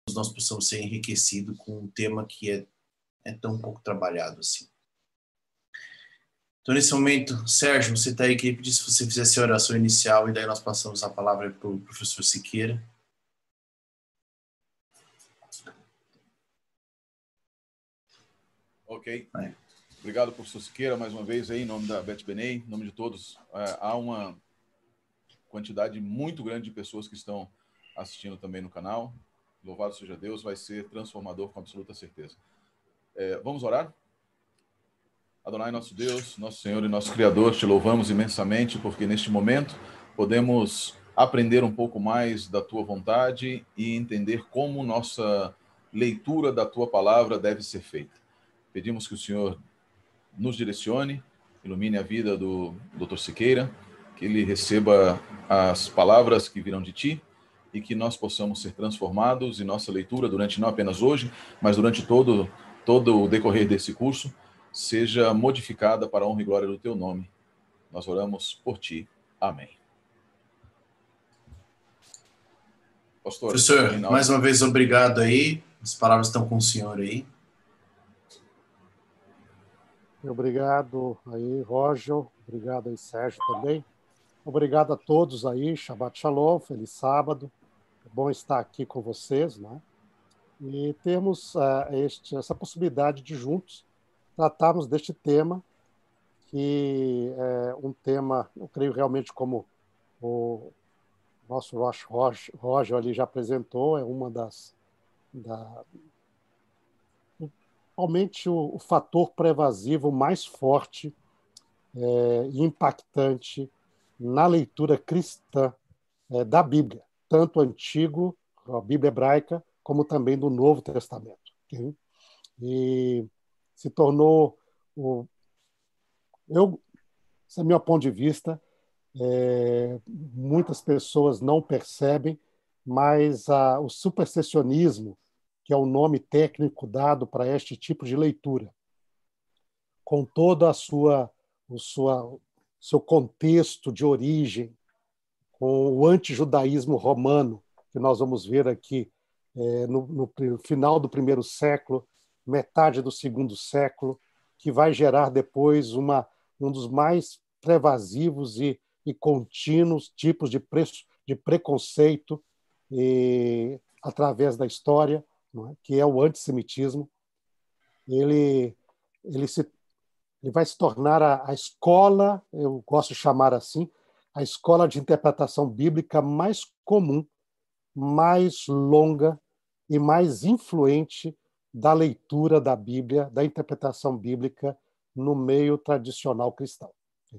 nós possamos ser enriquecidos com um tema que é tão pouco trabalhado assim. Então, nesse momento, Sérgio, você está aí, queria pedir se você fizesse a oração inicial e daí nós passamos a palavra para o professor Siqueira. Ok. Obrigado, professor Siqueira, mais uma vez, aí, em nome da Bet Benei, em nome de todos. Há uma quantidade muito grande de pessoas que estão assistindo também no canal. Louvado seja Deus, vai ser transformador com absoluta certeza. Vamos orar? Adonai, nosso Deus, nosso Senhor e nosso Criador, te louvamos imensamente porque neste momento podemos aprender um pouco mais da tua vontade e entender como nossa leitura da tua palavra deve ser feita. Pedimos que o Senhor nos direcione, ilumine a vida do Dr. Siqueira, que ele receba as palavras que virão de ti e que nós possamos ser transformados em nossa leitura durante não apenas hoje, mas durante todo o decorrer desse curso, seja modificada para a honra e glória do teu nome. Nós oramos por ti. Amém. Pastor, professor, mais uma vez obrigado aí. As palavras estão com o senhor aí. Obrigado aí, Roger. Obrigado aí, Sérgio, também. Obrigado a todos aí. Shabbat Shalom, feliz sábado. É bom estar aqui com vocês, né? E temos essa possibilidade de juntos tratarmos deste tema, que é um tema, eu creio realmente, como o nosso Roger ali já apresentou, é uma realmente o fator pervasivo mais forte e impactante na leitura cristã da Bíblia, tanto antigo, a Bíblia hebraica, como também do Novo Testamento. Okay? E se tornou, esse é o meu ponto de vista, muitas pessoas não percebem, mas o supersessionismo, que é o nome técnico dado para este tipo de leitura, com toda seu contexto de origem, com o antijudaísmo romano, que nós vamos ver aqui no final do primeiro século, metade do segundo século, que vai gerar depois um dos mais pervasivos e contínuos tipos de preconceito através da história, não é? Que é o antissemitismo. Ele vai se tornar a escola, eu gosto de chamar assim, a escola de interpretação bíblica mais comum, mais longa e mais influente da leitura da Bíblia, da interpretação bíblica no meio tradicional cristão.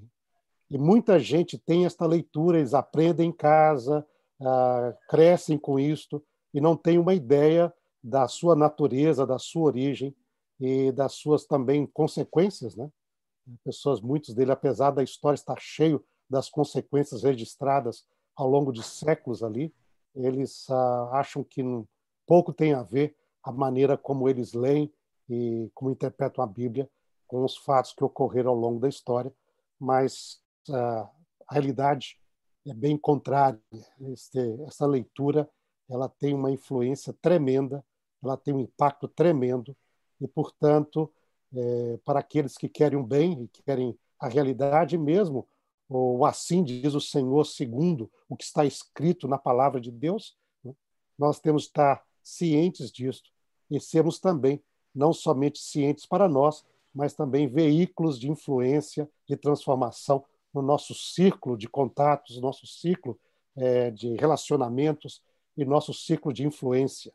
E muita gente tem esta leitura, eles aprendem em casa, crescem com isto e não têm uma ideia da sua natureza, da sua origem e das suas também consequências, né? Muitos deles, apesar da história estar cheio das consequências registradas ao longo de séculos ali, eles acham que pouco tem a ver a maneira como eles leem e como interpretam a Bíblia com os fatos que ocorreram ao longo da história, mas a realidade é bem contrária. Essa leitura ela tem uma influência tremenda, ela tem um impacto tremendo e, portanto, para aqueles que querem o bem e que querem a realidade mesmo, ou assim diz o Senhor, segundo o que está escrito na palavra de Deus, né? Nós temos que estar cientes disso e sermos também, não somente cientes para nós, mas também veículos de influência, de transformação no nosso círculo de contatos, nosso ciclo de relacionamentos e nosso ciclo de influência.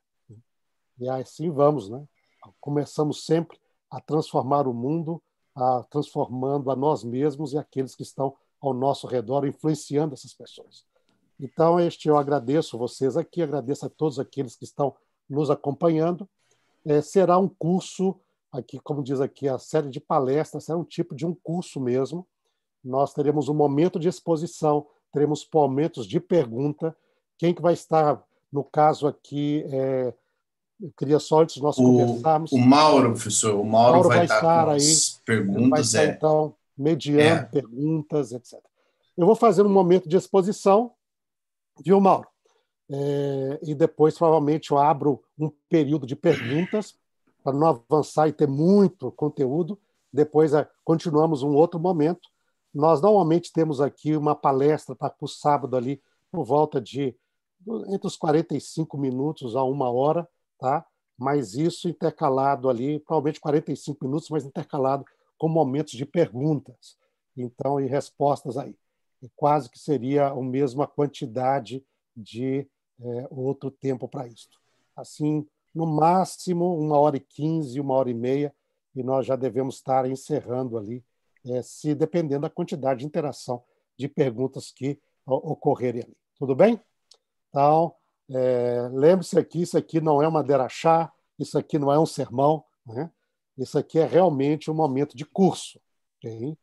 E assim vamos, né? Começamos sempre a transformar o mundo, transformando a nós mesmos e aqueles que estão ao nosso redor, influenciando essas pessoas. Então, eu agradeço vocês aqui, agradeço a todos aqueles que estão nos acompanhando. Será um curso, aqui, como diz aqui, a série de palestras, será um tipo de um curso mesmo. Nós teremos um momento de exposição, teremos momentos de pergunta. Quem que vai estar, no caso aqui, eu queria só, antes de nós começarmos... O Mauro, professor, o Mauro vai estar com aí, as perguntas. Ele vai estar, então, mediando perguntas, etc. Eu vou fazer um momento de exposição, viu, Mauro? e depois provavelmente eu abro um período de perguntas para não avançar e ter muito conteúdo. Depois continuamos um outro momento. Nós normalmente temos aqui uma palestra para o sábado ali por volta de entre os 45 minutos a 1 hora, tá? Mas isso intercalado ali, provavelmente 45 minutos, mas intercalado com momentos de perguntas, então, e respostas aí. E quase que seria a mesma quantidade de outro tempo para isso. Assim, no máximo 1h15, 1h30, e nós já devemos estar encerrando ali, se dependendo da quantidade de interação de perguntas que ocorrerem ali. Tudo bem? Então, lembre-se aqui, isso aqui não é uma derachá, isso aqui não é um sermão, né? Isso aqui é realmente um momento de curso. Okay?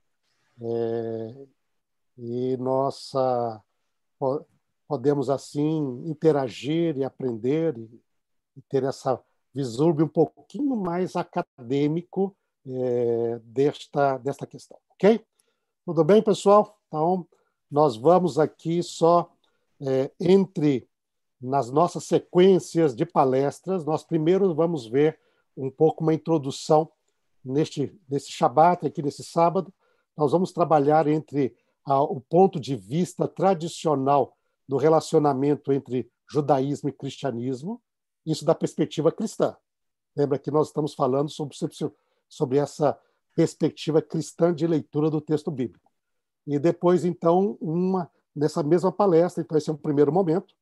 E nós podemos, assim, interagir e aprender e ter essa vislumbre um pouquinho mais acadêmico desta questão. Ok? Tudo bem, pessoal? Então, nós vamos aqui só nas nossas sequências de palestras, nós primeiro vamos ver um pouco uma introdução nesse Shabat, aqui nesse sábado. Nós vamos trabalhar entre o ponto de vista tradicional do relacionamento entre judaísmo e cristianismo, isso da perspectiva cristã. Lembra que nós estamos falando sobre essa perspectiva cristã de leitura do texto bíblico. E depois, então, nessa mesma palestra, então esse é um primeiro momento,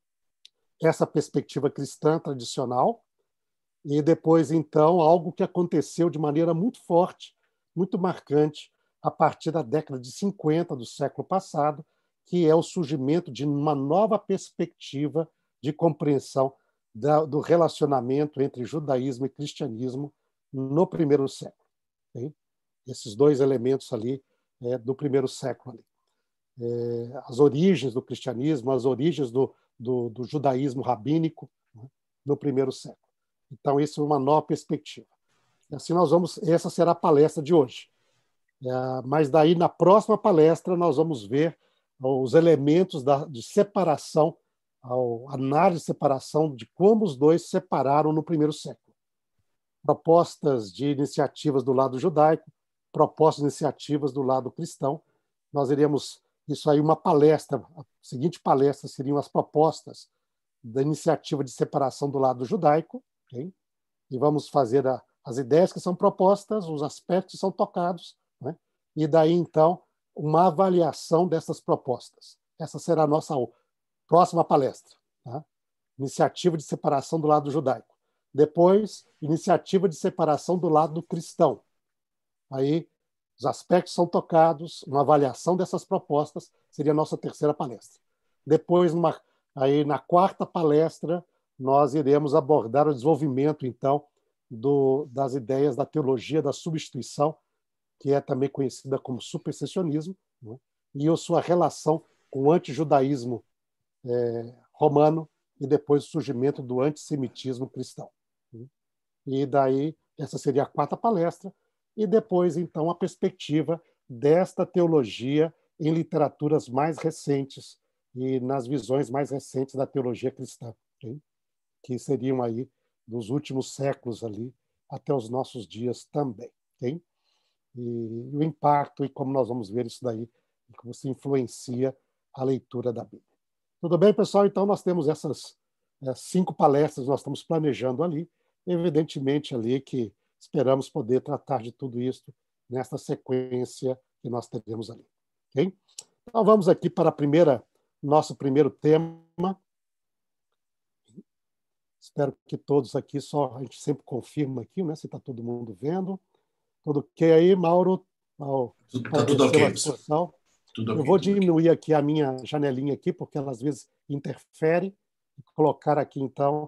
essa perspectiva cristã tradicional, e depois, então, algo que aconteceu de maneira muito forte, muito marcante, a partir da década de 50 do século passado, que é o surgimento de uma nova perspectiva de compreensão do relacionamento entre judaísmo e cristianismo no primeiro século. Okay? Esses dois elementos ali do primeiro século. Ali. As origens do cristianismo, as origens do judaísmo rabínico, né, no primeiro século. Então, isso é uma nova perspectiva. E assim essa será a palestra de hoje. Mas daí, na próxima palestra, nós vamos ver os elementos de separação, a análise de separação de como os dois se separaram no primeiro século. Propostas de iniciativas do lado judaico, propostas de iniciativas do lado cristão. Nós iremos, isso aí, uma palestra, a seguinte palestra seriam as propostas da iniciativa de separação do lado judaico, okay? E vamos fazer as ideias que são propostas, os aspectos que são tocados, né? E daí, então, uma avaliação dessas propostas. Essa será a nossa próxima palestra. Tá? Iniciativa de separação do lado judaico. Depois, iniciativa de separação do lado cristão. Aí, os aspectos são tocados, uma avaliação dessas propostas seria a nossa terceira palestra. Depois, aí, na quarta palestra, nós iremos abordar o desenvolvimento, então, das ideias da teologia da substituição, que é também conhecida como supersessionismo, né? E a sua relação com o antijudaísmo romano e depois o surgimento do antissemitismo cristão. Né? E daí, essa seria a quarta palestra, e depois, então, a perspectiva desta teologia em literaturas mais recentes e nas visões mais recentes da teologia cristã, okay? Que seriam aí dos últimos séculos ali até os nossos dias também. Okay? E o impacto e como nós vamos ver isso daí, como se influencia a leitura da Bíblia. Tudo bem, pessoal? Então, nós temos essas 5 palestras que nós estamos planejando ali, evidentemente ali que esperamos poder tratar de tudo isso nesta sequência que nós teremos ali. Okay? Então, vamos aqui para nosso primeiro tema. Espero que todos aqui, a gente sempre confirma aqui, né, se está todo mundo vendo. Tudo ok aí, Mauro? Está tudo ok, pessoal. Eu vou diminuir aqui a minha janelinha aqui, porque ela às vezes interfere. Colocar aqui, então,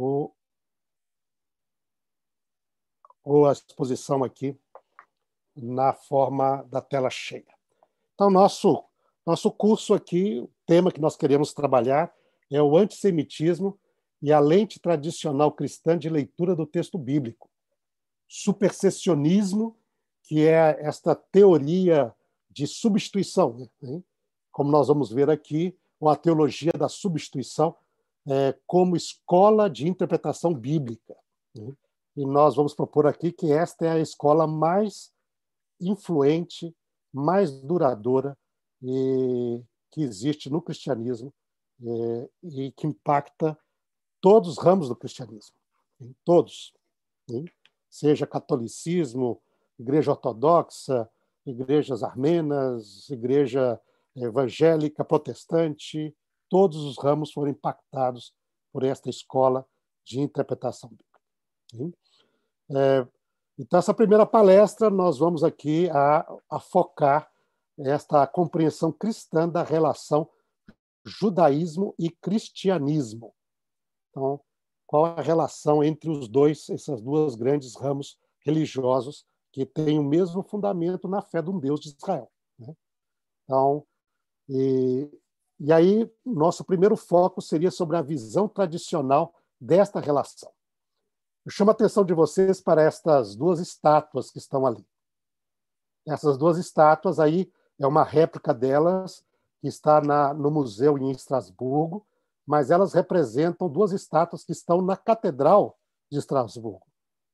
a exposição aqui na forma da tela cheia. Então, nosso curso aqui, o tema que nós queremos trabalhar é o antissemitismo e a lente tradicional cristã de leitura do texto bíblico. Supersessionismo, que é esta teoria de substituição, né? Como nós vamos ver aqui, ou a teologia da substituição, como escola de interpretação bíblica, né? E nós vamos propor aqui que esta é a escola mais influente, mais duradoura que existe no cristianismo, e que impacta todos os ramos do cristianismo, todos, né? Seja catolicismo, igreja ortodoxa, igrejas armenas, igreja evangélica, protestante, todos os ramos foram impactados por esta escola de interpretação bíblica. Então, essa primeira palestra, nós vamos aqui a focar esta compreensão cristã da relação judaísmo e cristianismo. Então, qual a relação entre esses dois grandes ramos religiosos que têm o mesmo fundamento na fé de um Deus de Israel, né? Então, e aí, nosso primeiro foco seria sobre a visão tradicional desta relação. Eu chamo a atenção de vocês para estas duas estátuas que estão ali. Essas duas estátuas aí é uma réplica delas que está no museu em Estrasburgo, mas elas representam duas estátuas que estão na Catedral de Estrasburgo.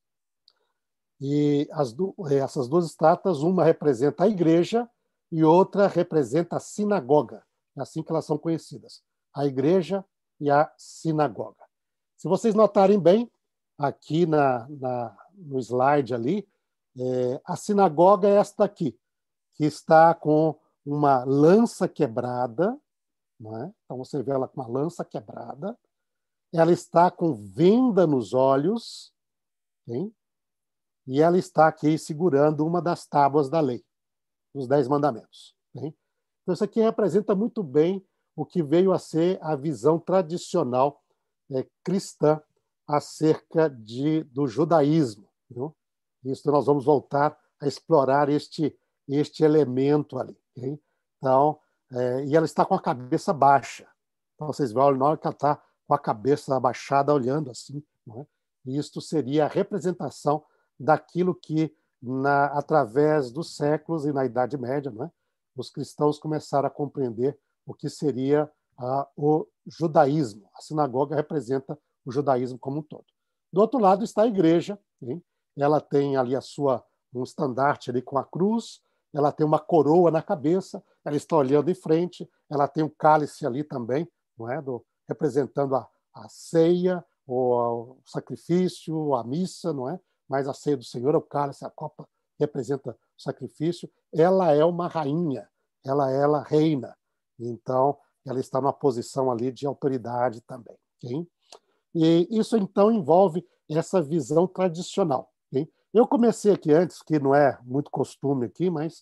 E essas duas estátuas, uma representa a igreja e outra representa a sinagoga. É assim que elas são conhecidas, a igreja e a sinagoga. Se vocês notarem bem, aqui no slide ali, a sinagoga é esta aqui, que está com uma lança quebrada, não é? Então você vê ela com uma lança quebrada, ela está com venda nos olhos, hein? E ela está aqui segurando uma das tábuas da lei, dos 10 mandamentos, hein? Então isso aqui representa muito bem o que veio a ser a visão tradicional cristã acerca do judaísmo, viu? Isso nós vamos voltar a explorar este elemento ali, hein? Então, e ela está com a cabeça baixa. Então, vocês vão na hora que ela está com a cabeça abaixada, olhando assim, não é? E isto seria a representação daquilo que, através dos séculos e na Idade Média, não é? Os cristãos começaram a compreender o que seria o judaísmo. A sinagoga representa o judaísmo como um todo. Do outro lado está a igreja, hein? Ela tem ali um estandarte ali com a cruz, ela tem uma coroa na cabeça, ela está olhando em frente, ela tem um cálice ali também, não é? Representando a ceia, ou o sacrifício, a missa, não é? Mas a ceia do Senhor, o cálice, a copa representa o sacrifício. Ela é uma rainha, ela reina. Então, ela está numa posição ali de autoridade também, hein? E isso, então, envolve essa visão tradicional, hein? Eu comecei aqui antes, que não é muito costume aqui, mas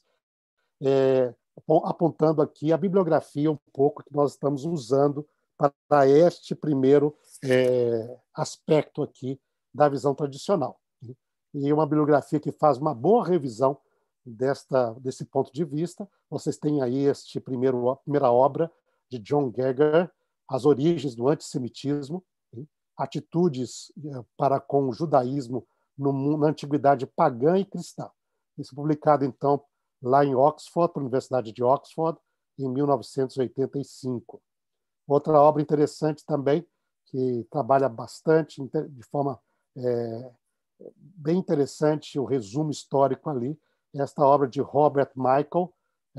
apontando aqui a bibliografia um pouco que nós estamos usando para este primeiro aspecto aqui da visão tradicional. E uma bibliografia que faz uma boa revisão desse ponto de vista. Vocês têm aí primeira obra de John Geiger, As Origens do Antissemitismo, Atitudes para com o Judaísmo na Antiguidade Pagã e Cristã. Isso publicado, então, lá em Oxford, pela Universidade de Oxford, em 1985. Outra obra interessante também, que trabalha bastante, de forma bem interessante, o resumo histórico ali, esta obra de Robert Michael,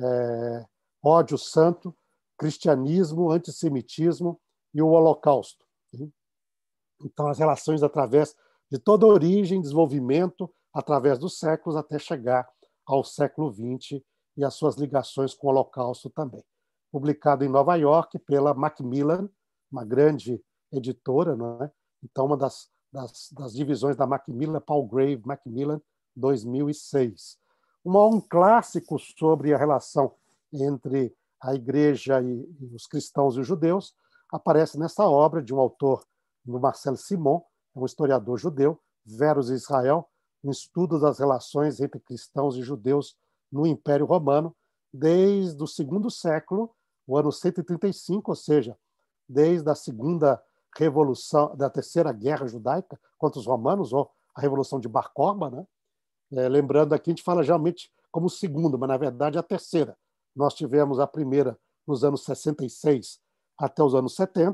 Ódio Santo, Cristianismo, Antissemitismo e o Holocausto. Então, as relações através de toda a origem, desenvolvimento, através dos séculos, até chegar ao século XX e as suas ligações com o Holocausto também. Publicado em Nova York pela Macmillan, uma grande editora, não é? Então, uma das divisões da Macmillan, Palgrave Macmillan, 2006. Um clássico sobre a relação entre a igreja e os cristãos e os judeus aparece nessa obra de um autor, do Marcel Simon, um historiador judeu, Verus Israel, um estudo das relações entre cristãos e judeus no Império Romano, desde o segundo século, o ano 135, ou seja, desde a segunda revolução, da terceira guerra judaica contra os romanos, ou a Revolução de Bar Korba, né? Lembrando aqui, a gente fala geralmente como segunda, mas na verdade é a terceira. Nós tivemos a primeira nos anos 66 até os anos 70,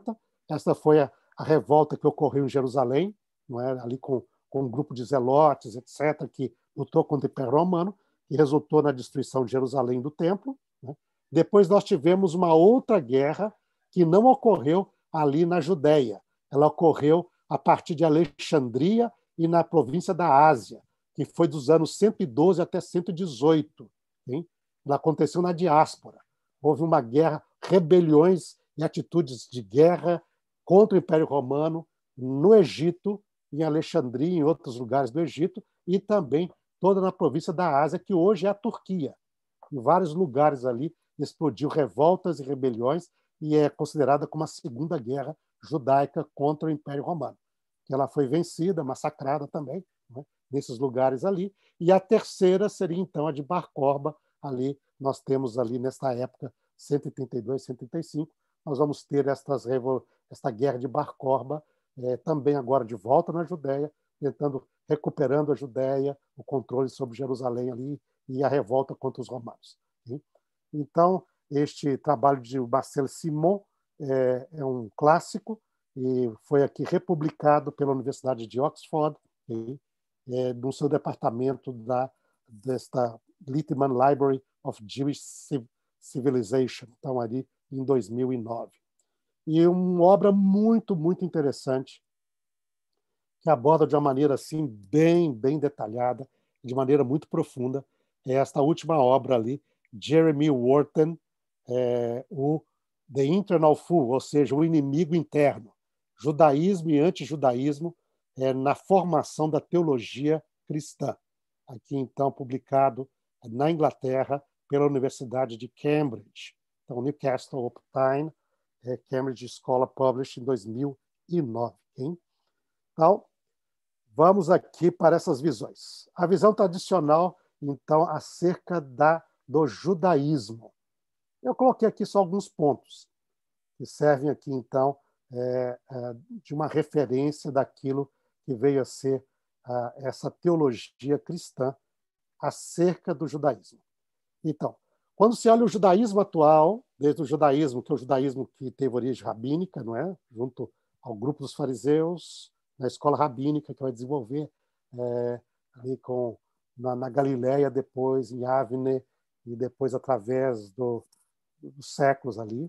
Essa foi a revolta que ocorreu em Jerusalém, não é? Ali com um grupo de zelotes, etc., que lutou contra o Império Romano, que resultou na destruição de Jerusalém do templo. Né? Depois nós tivemos uma outra guerra que não ocorreu ali na Judéia. Ela ocorreu a partir de Alexandria e na província da Ásia, que foi dos anos 112 até 118. Hein? Ela aconteceu na diáspora. Houve uma guerra, rebeliões e atitudes de guerra contra o Império Romano no Egito, em Alexandria, em outros lugares do Egito, e também toda na província da Ásia, que hoje é a Turquia. Em vários lugares ali explodiu revoltas e rebeliões e é considerada como a Segunda Guerra Judaica contra o Império Romano. Ela foi vencida, massacrada também, né, nesses lugares ali. E a terceira seria, então, a de Bar Korba. Ali nós temos, ali nesta época, 132, 135, nós vamos ter esta guerra de Bar Korba, também agora de volta na Judéia, recuperando a Judéia, o controle sobre Jerusalém ali e a revolta contra os romanos. Então, este trabalho de Marcel Simon é um clássico e foi aqui republicado pela Universidade de Oxford, no seu departamento desta Littman Library of Jewish Civilization, então ali em 2009. E uma obra muito, muito interessante, que aborda de uma maneira assim bem detalhada, de maneira muito profunda, é esta última obra ali, Jeremy Wharton, o The Internal Foe, ou seja, o inimigo interno, judaísmo e antijudaísmo na formação da teologia cristã. Aqui, então, publicado na Inglaterra pela Universidade de Cambridge. Então, Newcastle upon Tyne, Cambridge Scholar Published em 2009. Hein? Então, vamos aqui para essas visões. A visão tradicional, então, acerca do judaísmo. Eu coloquei aqui só alguns pontos que servem aqui, então, de uma referência daquilo que veio a ser essa teologia cristã acerca do judaísmo. Então, quando se olha o judaísmo atual, desde o judaísmo, que é o judaísmo que teve origem rabínica, não é? Junto ao grupo dos fariseus, na escola rabínica que vai desenvolver ali na Galileia, depois em Avne, e depois através dos séculos ali.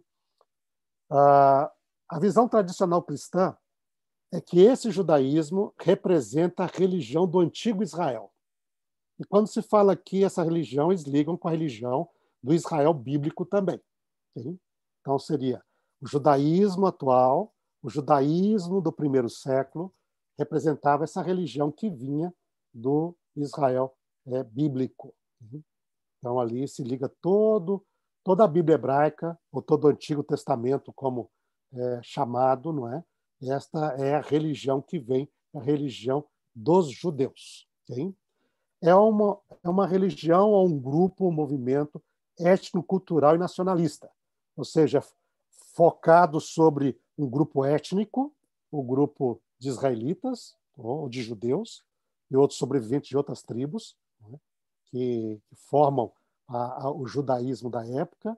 A visão tradicional cristã é que esse judaísmo representa a religião do antigo Israel. E quando se fala aqui, essa religião, eles ligam com a religião do Israel bíblico também. Okay? Então, seria o judaísmo atual, o judaísmo do primeiro século, representava essa religião que vinha do Israel bíblico. Então, ali se liga toda a Bíblia hebraica, ou todo o Antigo Testamento, como chamado, não é? Esta é a religião que vem, a religião dos judeus. Okay? É uma religião ou um grupo, um movimento étnico-cultural e nacionalista, ou seja, focado sobre um grupo étnico, o grupo de israelitas ou de judeus, e outros sobreviventes de outras tribos, né, que formam o judaísmo da época,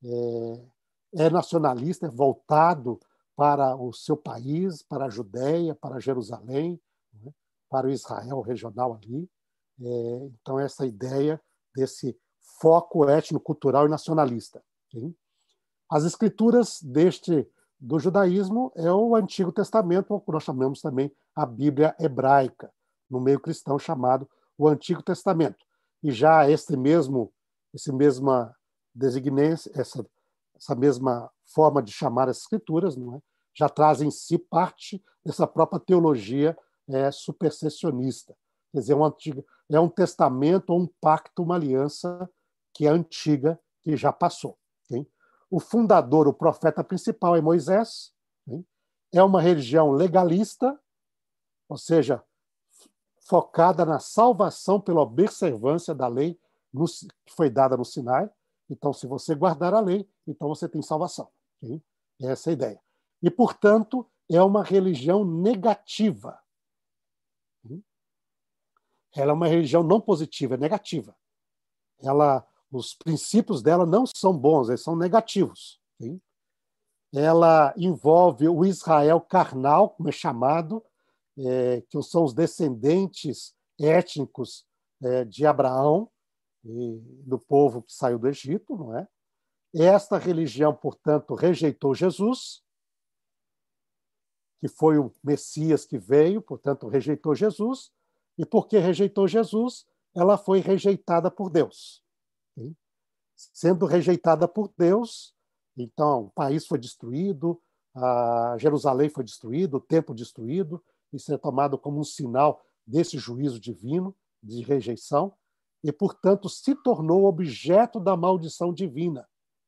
é nacionalista, é voltado para o seu país, para a Judéia, para Jerusalém, né, para o Israel regional ali. Então, essa ideia desse foco étnico-cultural e nacionalista. Okay? As escrituras do judaísmo é o Antigo Testamento, ou que nós chamamos também a Bíblia hebraica, no meio cristão chamado o Antigo Testamento. E já essa mesma designência, essa mesma forma de chamar as escrituras, não é? Já traz em si parte dessa própria teologia supersessionista. Quer dizer, é um testamento ou um pacto, uma aliança que é antiga, que já passou. Okay? O fundador, o profeta principal é Moisés. Okay? É uma religião legalista, ou seja, focada na salvação pela observância da lei que foi dada no Sinai. Então, se você guardar a lei, então você tem salvação. Okay? Essa é a ideia. E, portanto, é uma religião negativa. Ela é uma religião não positiva, é negativa. Os princípios dela não são bons, eles são negativos. Okay? ela envolve o Israel carnal, como é chamado, que são os descendentes étnicos de Abraão e do povo que saiu do Egito, não é? Esta religião, portanto, rejeitou Jesus, que foi o Messias que veio, portanto, rejeitou Jesus, e porque rejeitou Jesus, ela foi rejeitada por Deus. Sendo rejeitada por Deus, então o país foi destruído, Jerusalém foi destruído, o templo destruído, isso é tomado como um sinal desse juízo divino de rejeição, e, portanto, se tornou objeto da maldição divina.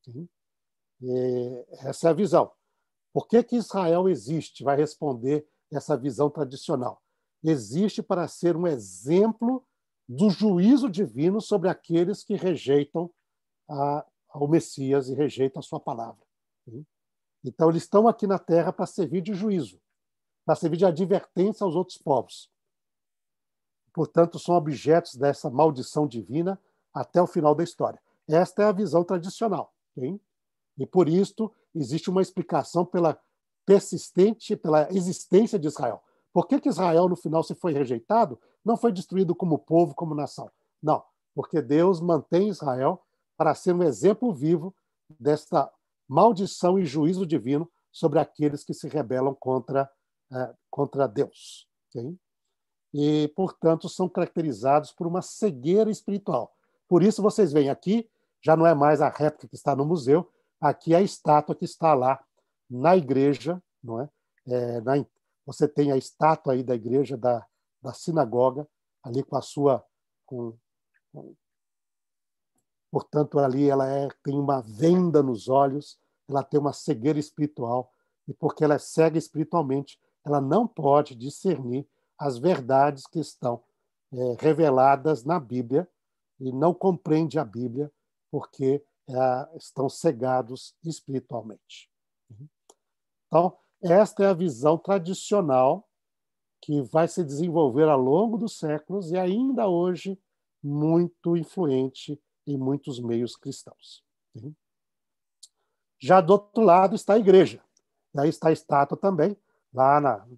Essa é a visão. Por que Israel existe? Vai responder essa visão tradicional. Existe para ser um exemplo do juízo divino sobre aqueles que rejeitam ao Messias e rejeitam a sua palavra. Então, eles estão aqui na Terra para servir de juízo, para servir de advertência aos outros povos. Portanto, são objetos dessa maldição divina até o final da história. Esta é a visão tradicional. E, por isso, existe uma explicação pela existência de Israel. Por que Israel, no final, se foi rejeitado, não foi destruído como povo, como nação? Não, porque Deus mantém Israel para ser um exemplo vivo desta maldição e juízo divino sobre aqueles que se rebelam contra Deus. E, portanto, são caracterizados por uma cegueira espiritual. Por isso, vocês veem aqui, já não é mais a réplica que está no museu, aqui é a estátua que está lá na igreja, não é? Você tem a estátua aí da igreja da sinagoga, ali com a sua... Portanto, ali ela tem uma venda nos olhos, ela tem uma cegueira espiritual, e porque ela é cega espiritualmente, ela não pode discernir as verdades que estão reveladas na Bíblia e não compreende a Bíblia porque estão cegados espiritualmente. Então, esta é a visão tradicional que vai se desenvolver ao longo dos séculos e ainda hoje muito influente em muitos meios cristãos. Já do outro lado está a igreja. E aí está a estátua também, lá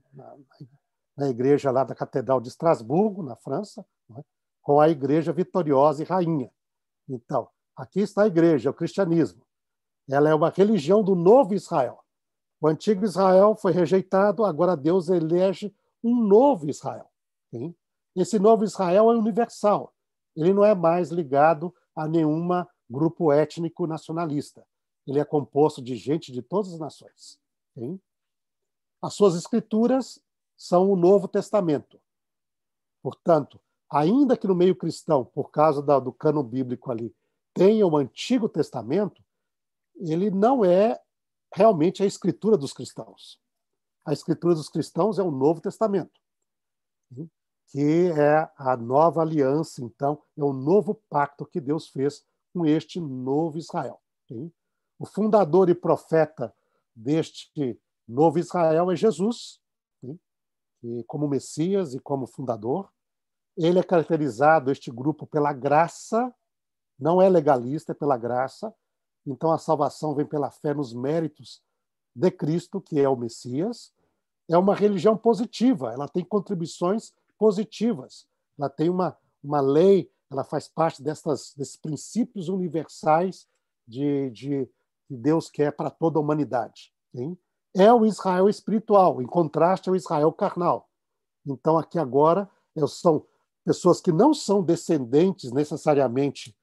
na igreja lá da Catedral de Estrasburgo, na França, né, com a igreja vitoriosa e rainha. Então, aqui está a igreja, o cristianismo. Ela é uma religião do novo Israel. O antigo Israel foi rejeitado, agora Deus elege um novo Israel. Sim? Esse novo Israel é universal. Ele não é mais ligado a nenhum grupo étnico nacionalista. Ele é composto de gente de todas as nações. Sim? As suas escrituras são o Novo Testamento. Portanto, ainda que no meio cristão, por causa do cânon bíblico ali, tenha o Antigo Testamento, ele não é realmente a escritura dos cristãos. A escritura dos cristãos é o Novo Testamento, que é a nova aliança, então, é o novo pacto que Deus fez com este novo Israel. O fundador e profeta deste novo Israel é Jesus, como Messias e como fundador. Ele é caracterizado, este grupo, pela graça, não é legalista, é pela graça. Então, a salvação vem pela fé nos méritos de Cristo, que é o Messias. É uma religião positiva, ela tem contribuições positivas. Ela tem uma lei, ela faz parte desses princípios universais que Deus quer para toda a humanidade. Sim? É o Israel espiritual, em contraste ao Israel carnal. Então, aqui agora, são pessoas que não são descendentes necessariamente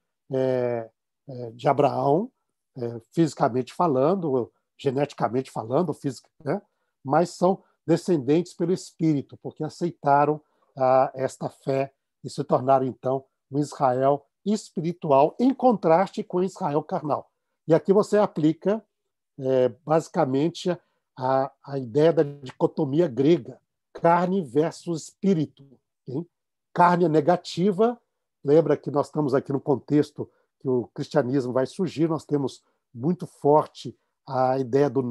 de Abraão, fisicamente falando, geneticamente falando, né? Mas são descendentes pelo Espírito, porque aceitaram esta fé e se tornaram, então, um Israel espiritual, em contraste com o Israel carnal. E aqui você aplica, basicamente, a ideia da dicotomia grega, carne versus espírito. Hein? Carne é negativa, lembra que nós estamos aqui no contexto que o cristianismo vai surgir, nós temos muito forte a ideia do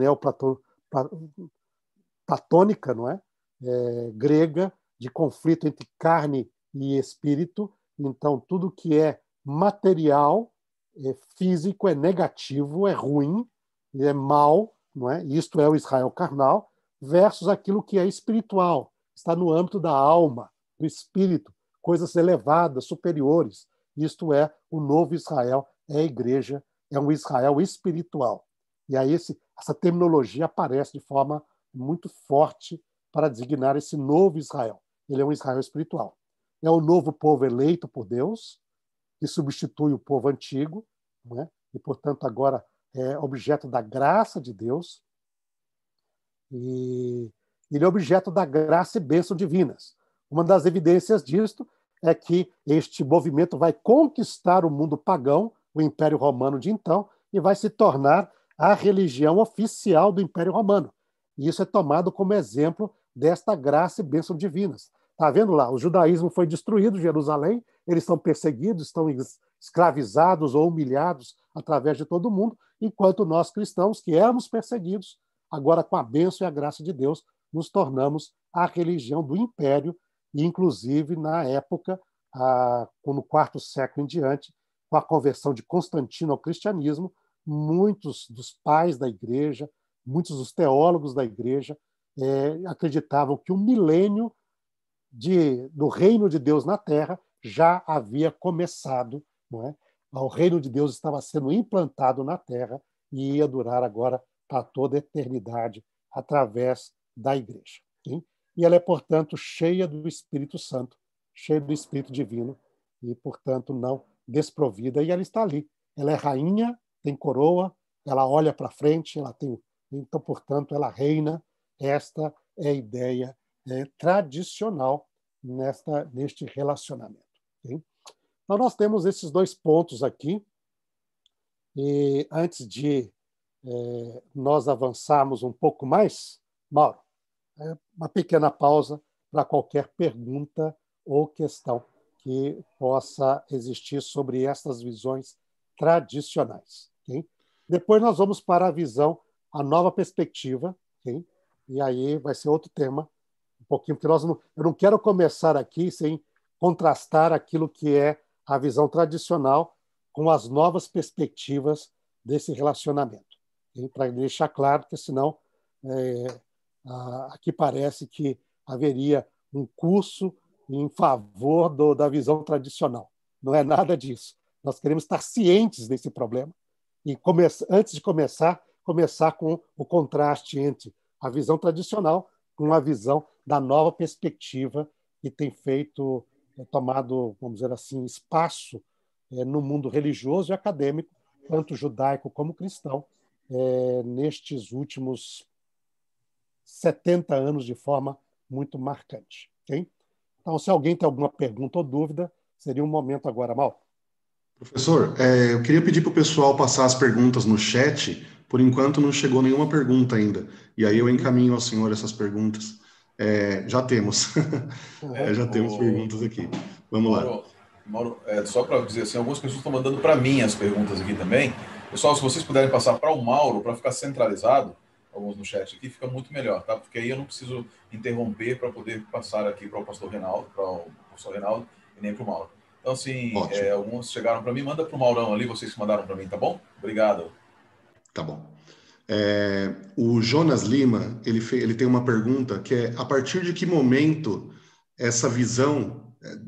neoplatônica, não é? Grega, de conflito entre carne e espírito. Então, tudo que é material, físico, é negativo, é ruim, é mal, não é? Isto é o Israel carnal, versus aquilo que é espiritual, está no âmbito da alma, do espírito, coisas elevadas, superiores. Isto é o novo Israel, é a igreja, é um Israel espiritual. E aí essa terminologia aparece de forma muito forte para designar esse novo Israel. Ele é um Israel espiritual. É o novo povo eleito por Deus, que substitui o povo antigo, não é? E, portanto, agora é objeto da graça de Deus, e ele é objeto da graça e bênção divinas. Uma das evidências disto é que este movimento vai conquistar o mundo pagão, o Império Romano de então, e vai se tornar a religião oficial do Império Romano. E isso é tomado como exemplo desta graça e bênção divinas. Está vendo lá? O judaísmo foi destruído, Jerusalém, eles estão perseguidos, estão escravizados ou humilhados através de todo o mundo, enquanto nós cristãos, que éramos perseguidos, agora com a bênção e a graça de Deus, nos tornamos a religião do Império, e inclusive na época, no quarto século em diante, com a conversão de Constantino ao cristianismo, muitos dos pais da igreja, muitos dos teólogos da igreja acreditavam que o milênio do reino de Deus na Terra já havia começado, não é? O reino de Deus estava sendo implantado na Terra e ia durar agora para toda a eternidade através da igreja. Hein? E ela é, portanto, cheia do Espírito Santo, cheia do Espírito Divino e, portanto, não desprovida. E ela está ali. Ela é rainha, tem coroa, ela olha para frente, ela tem. Então, portanto, ela reina. Esta é a ideia tradicional neste relacionamento. Okay? Então, nós temos esses dois pontos aqui. E antes de nós avançarmos um pouco mais, Mauro, uma pequena pausa para qualquer pergunta ou questão que possa existir sobre essas visões tradicionais. Okay? Depois nós vamos para a visão, a nova perspectiva, okay? E aí vai ser outro tema, um pouquinho, porque eu não quero começar aqui sem contrastar aquilo que é a visão tradicional com as novas perspectivas desse relacionamento. Para deixar claro, porque senão aqui parece que haveria um curso em favor da visão tradicional. Não é nada disso. Nós queremos estar cientes desse problema e, antes de começar com o contraste entre a visão tradicional com a visão da nova perspectiva que tem tomado, vamos dizer assim, espaço no mundo religioso e acadêmico, tanto judaico como cristão, nestes últimos 70 anos de forma muito marcante. Okay? Então, se alguém tem alguma pergunta ou dúvida, seria um momento agora, Mal. Professor, eu queria pedir para o pessoal passar as perguntas no chat. Por enquanto não chegou nenhuma pergunta ainda. E aí eu encaminho ao senhor essas perguntas. Já temos. Já temos perguntas aqui. Vamos lá. Mauro, só para dizer assim, algumas pessoas estão mandando para mim as perguntas aqui também. Pessoal, se vocês puderem passar para o Mauro, para ficar centralizado, alguns no chat aqui, fica muito melhor, tá? Porque aí eu não preciso interromper para poder passar aqui para o pastor Reinaldo, e nem para o Mauro. Então, assim, alguns chegaram para mim, manda para o Maurão ali, vocês que mandaram para mim, tá bom? Obrigado. Tá bom. O Jonas Lima, ele tem uma pergunta que é: a partir de que momento essa visão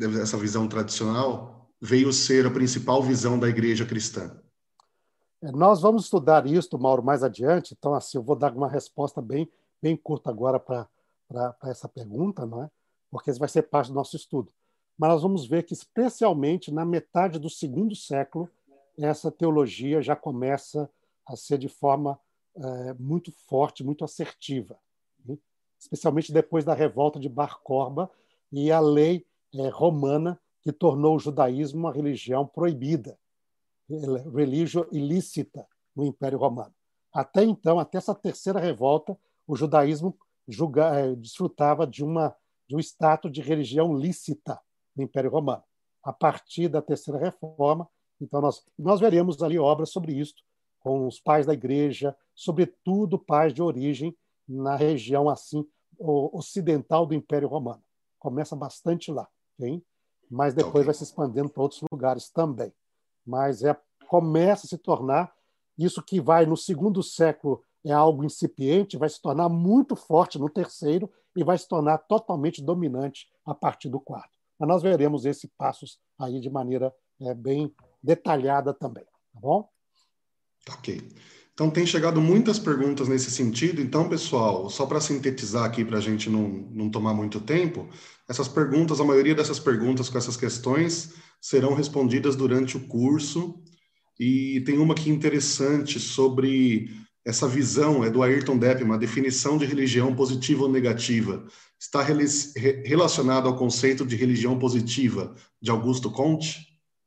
tradicional veio ser a principal visão da igreja cristã? Nós vamos estudar isso, Mauro, mais adiante. Então, assim, eu vou dar uma resposta bem curta agora para essa pergunta, não é? Porque isso vai ser parte do nosso estudo. Mas nós vamos ver que, especialmente na metade do segundo século, essa teologia já começa a ser de forma muito forte, muito assertiva, né? Especialmente depois da revolta de Bar Korba e a lei romana que tornou o judaísmo uma religião proibida, religio ilícita no Império Romano. Até então, até essa terceira revolta, o judaísmo desfrutava de um status de religião lícita no Império Romano. A partir da terceira reforma, então nós veremos ali obras sobre isso, com os pais da igreja, sobretudo pais de origem na região assim ocidental do Império Romano. Começa bastante lá, okay? Mas depois vai se expandendo para outros lugares também. Mas começa a se tornar isso que vai no segundo século é algo incipiente, vai se tornar muito forte no terceiro e vai se tornar totalmente dominante a partir do quarto. Mas nós veremos esses passos aí de maneira bem detalhada também, tá bom? Ok. Então, tem chegado muitas perguntas nesse sentido. Então, pessoal, só para sintetizar aqui, para a gente não tomar muito tempo, essas perguntas, a maioria dessas perguntas com essas questões serão respondidas durante o curso. E tem uma aqui interessante sobre essa visão, é do Ayrton Deppman, a definição de religião positiva ou negativa. Está relacionado ao conceito de religião positiva de Augusto Comte?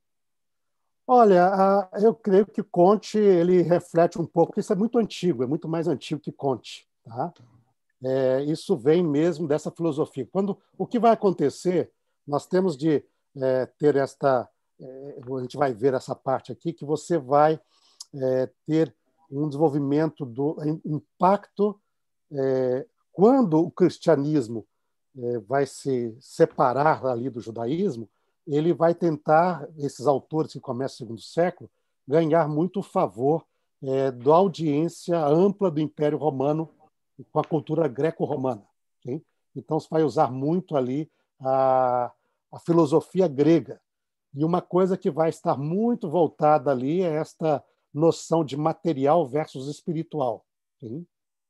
Olha, eu creio que Comte ele reflete um pouco, porque isso é muito antigo, é muito mais antigo que Comte, tá? Isso vem mesmo dessa filosofia. O que vai acontecer, nós temos de ter a gente vai ver essa parte aqui, que você vai ter um desenvolvimento do impacto quando o cristianismo vai se separar ali do judaísmo, ele vai tentar, esses autores que começam no segundo século, ganhar muito favor da audiência ampla do Império Romano com a cultura greco-romana. Okay? Então, você vai usar muito ali a filosofia grega. E uma coisa que vai estar muito voltada ali é esta noção de material versus espiritual, okay?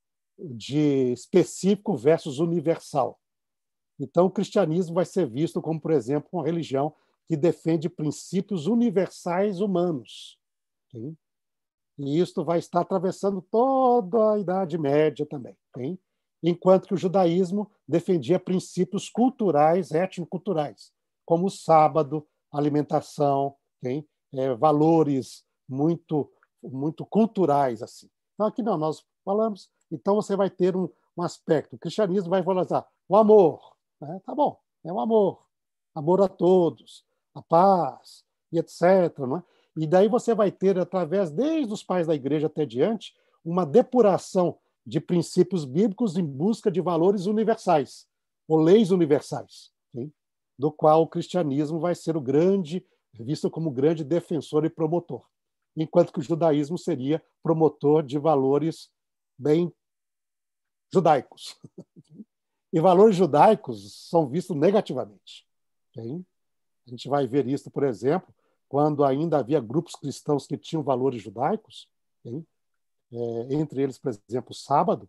De específico versus universal. Então, o cristianismo vai ser visto como, por exemplo, uma religião que defende princípios universais humanos. Okay? E isto vai estar atravessando toda a Idade Média também. Okay? Enquanto que o judaísmo defendia princípios culturais, étnico-culturais, como o sábado, alimentação, okay? Valores muito, muito culturais. Assim. Então, aqui não, nós falamos. Então, você vai ter um aspecto. O cristianismo vai valorizar o amor. Tá bom, é o amor a todos, a paz, e etc. Não é? E daí você vai ter, através, desde os pais da igreja até diante, uma depuração de princípios bíblicos em busca de valores universais, ou leis universais, okay? Do qual o cristianismo vai ser visto como grande defensor e promotor, enquanto que o judaísmo seria promotor de valores bem judaicos. E valores judaicos são vistos negativamente. Okay? A gente vai ver isso, por exemplo, quando ainda havia grupos cristãos que tinham valores judaicos, okay? Entre eles, por exemplo, o sábado.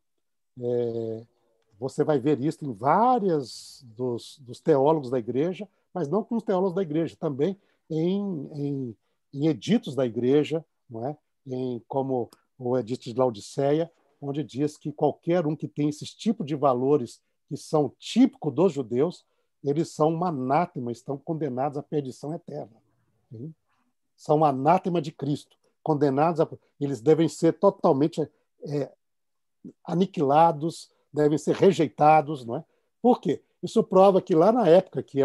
Você vai ver isso em vários dos teólogos da igreja, mas não com os teólogos da igreja, também em editos da igreja, não é? Como o Edito de Laodiceia, onde diz que qualquer um que tem esses tipos de valores que são típicos dos judeus, eles são um anátema, estão condenados à perdição eterna. Okay? São um anátema de Cristo, condenados eles devem ser totalmente aniquilados, devem ser rejeitados. Não é? Por quê? Isso prova que lá na época que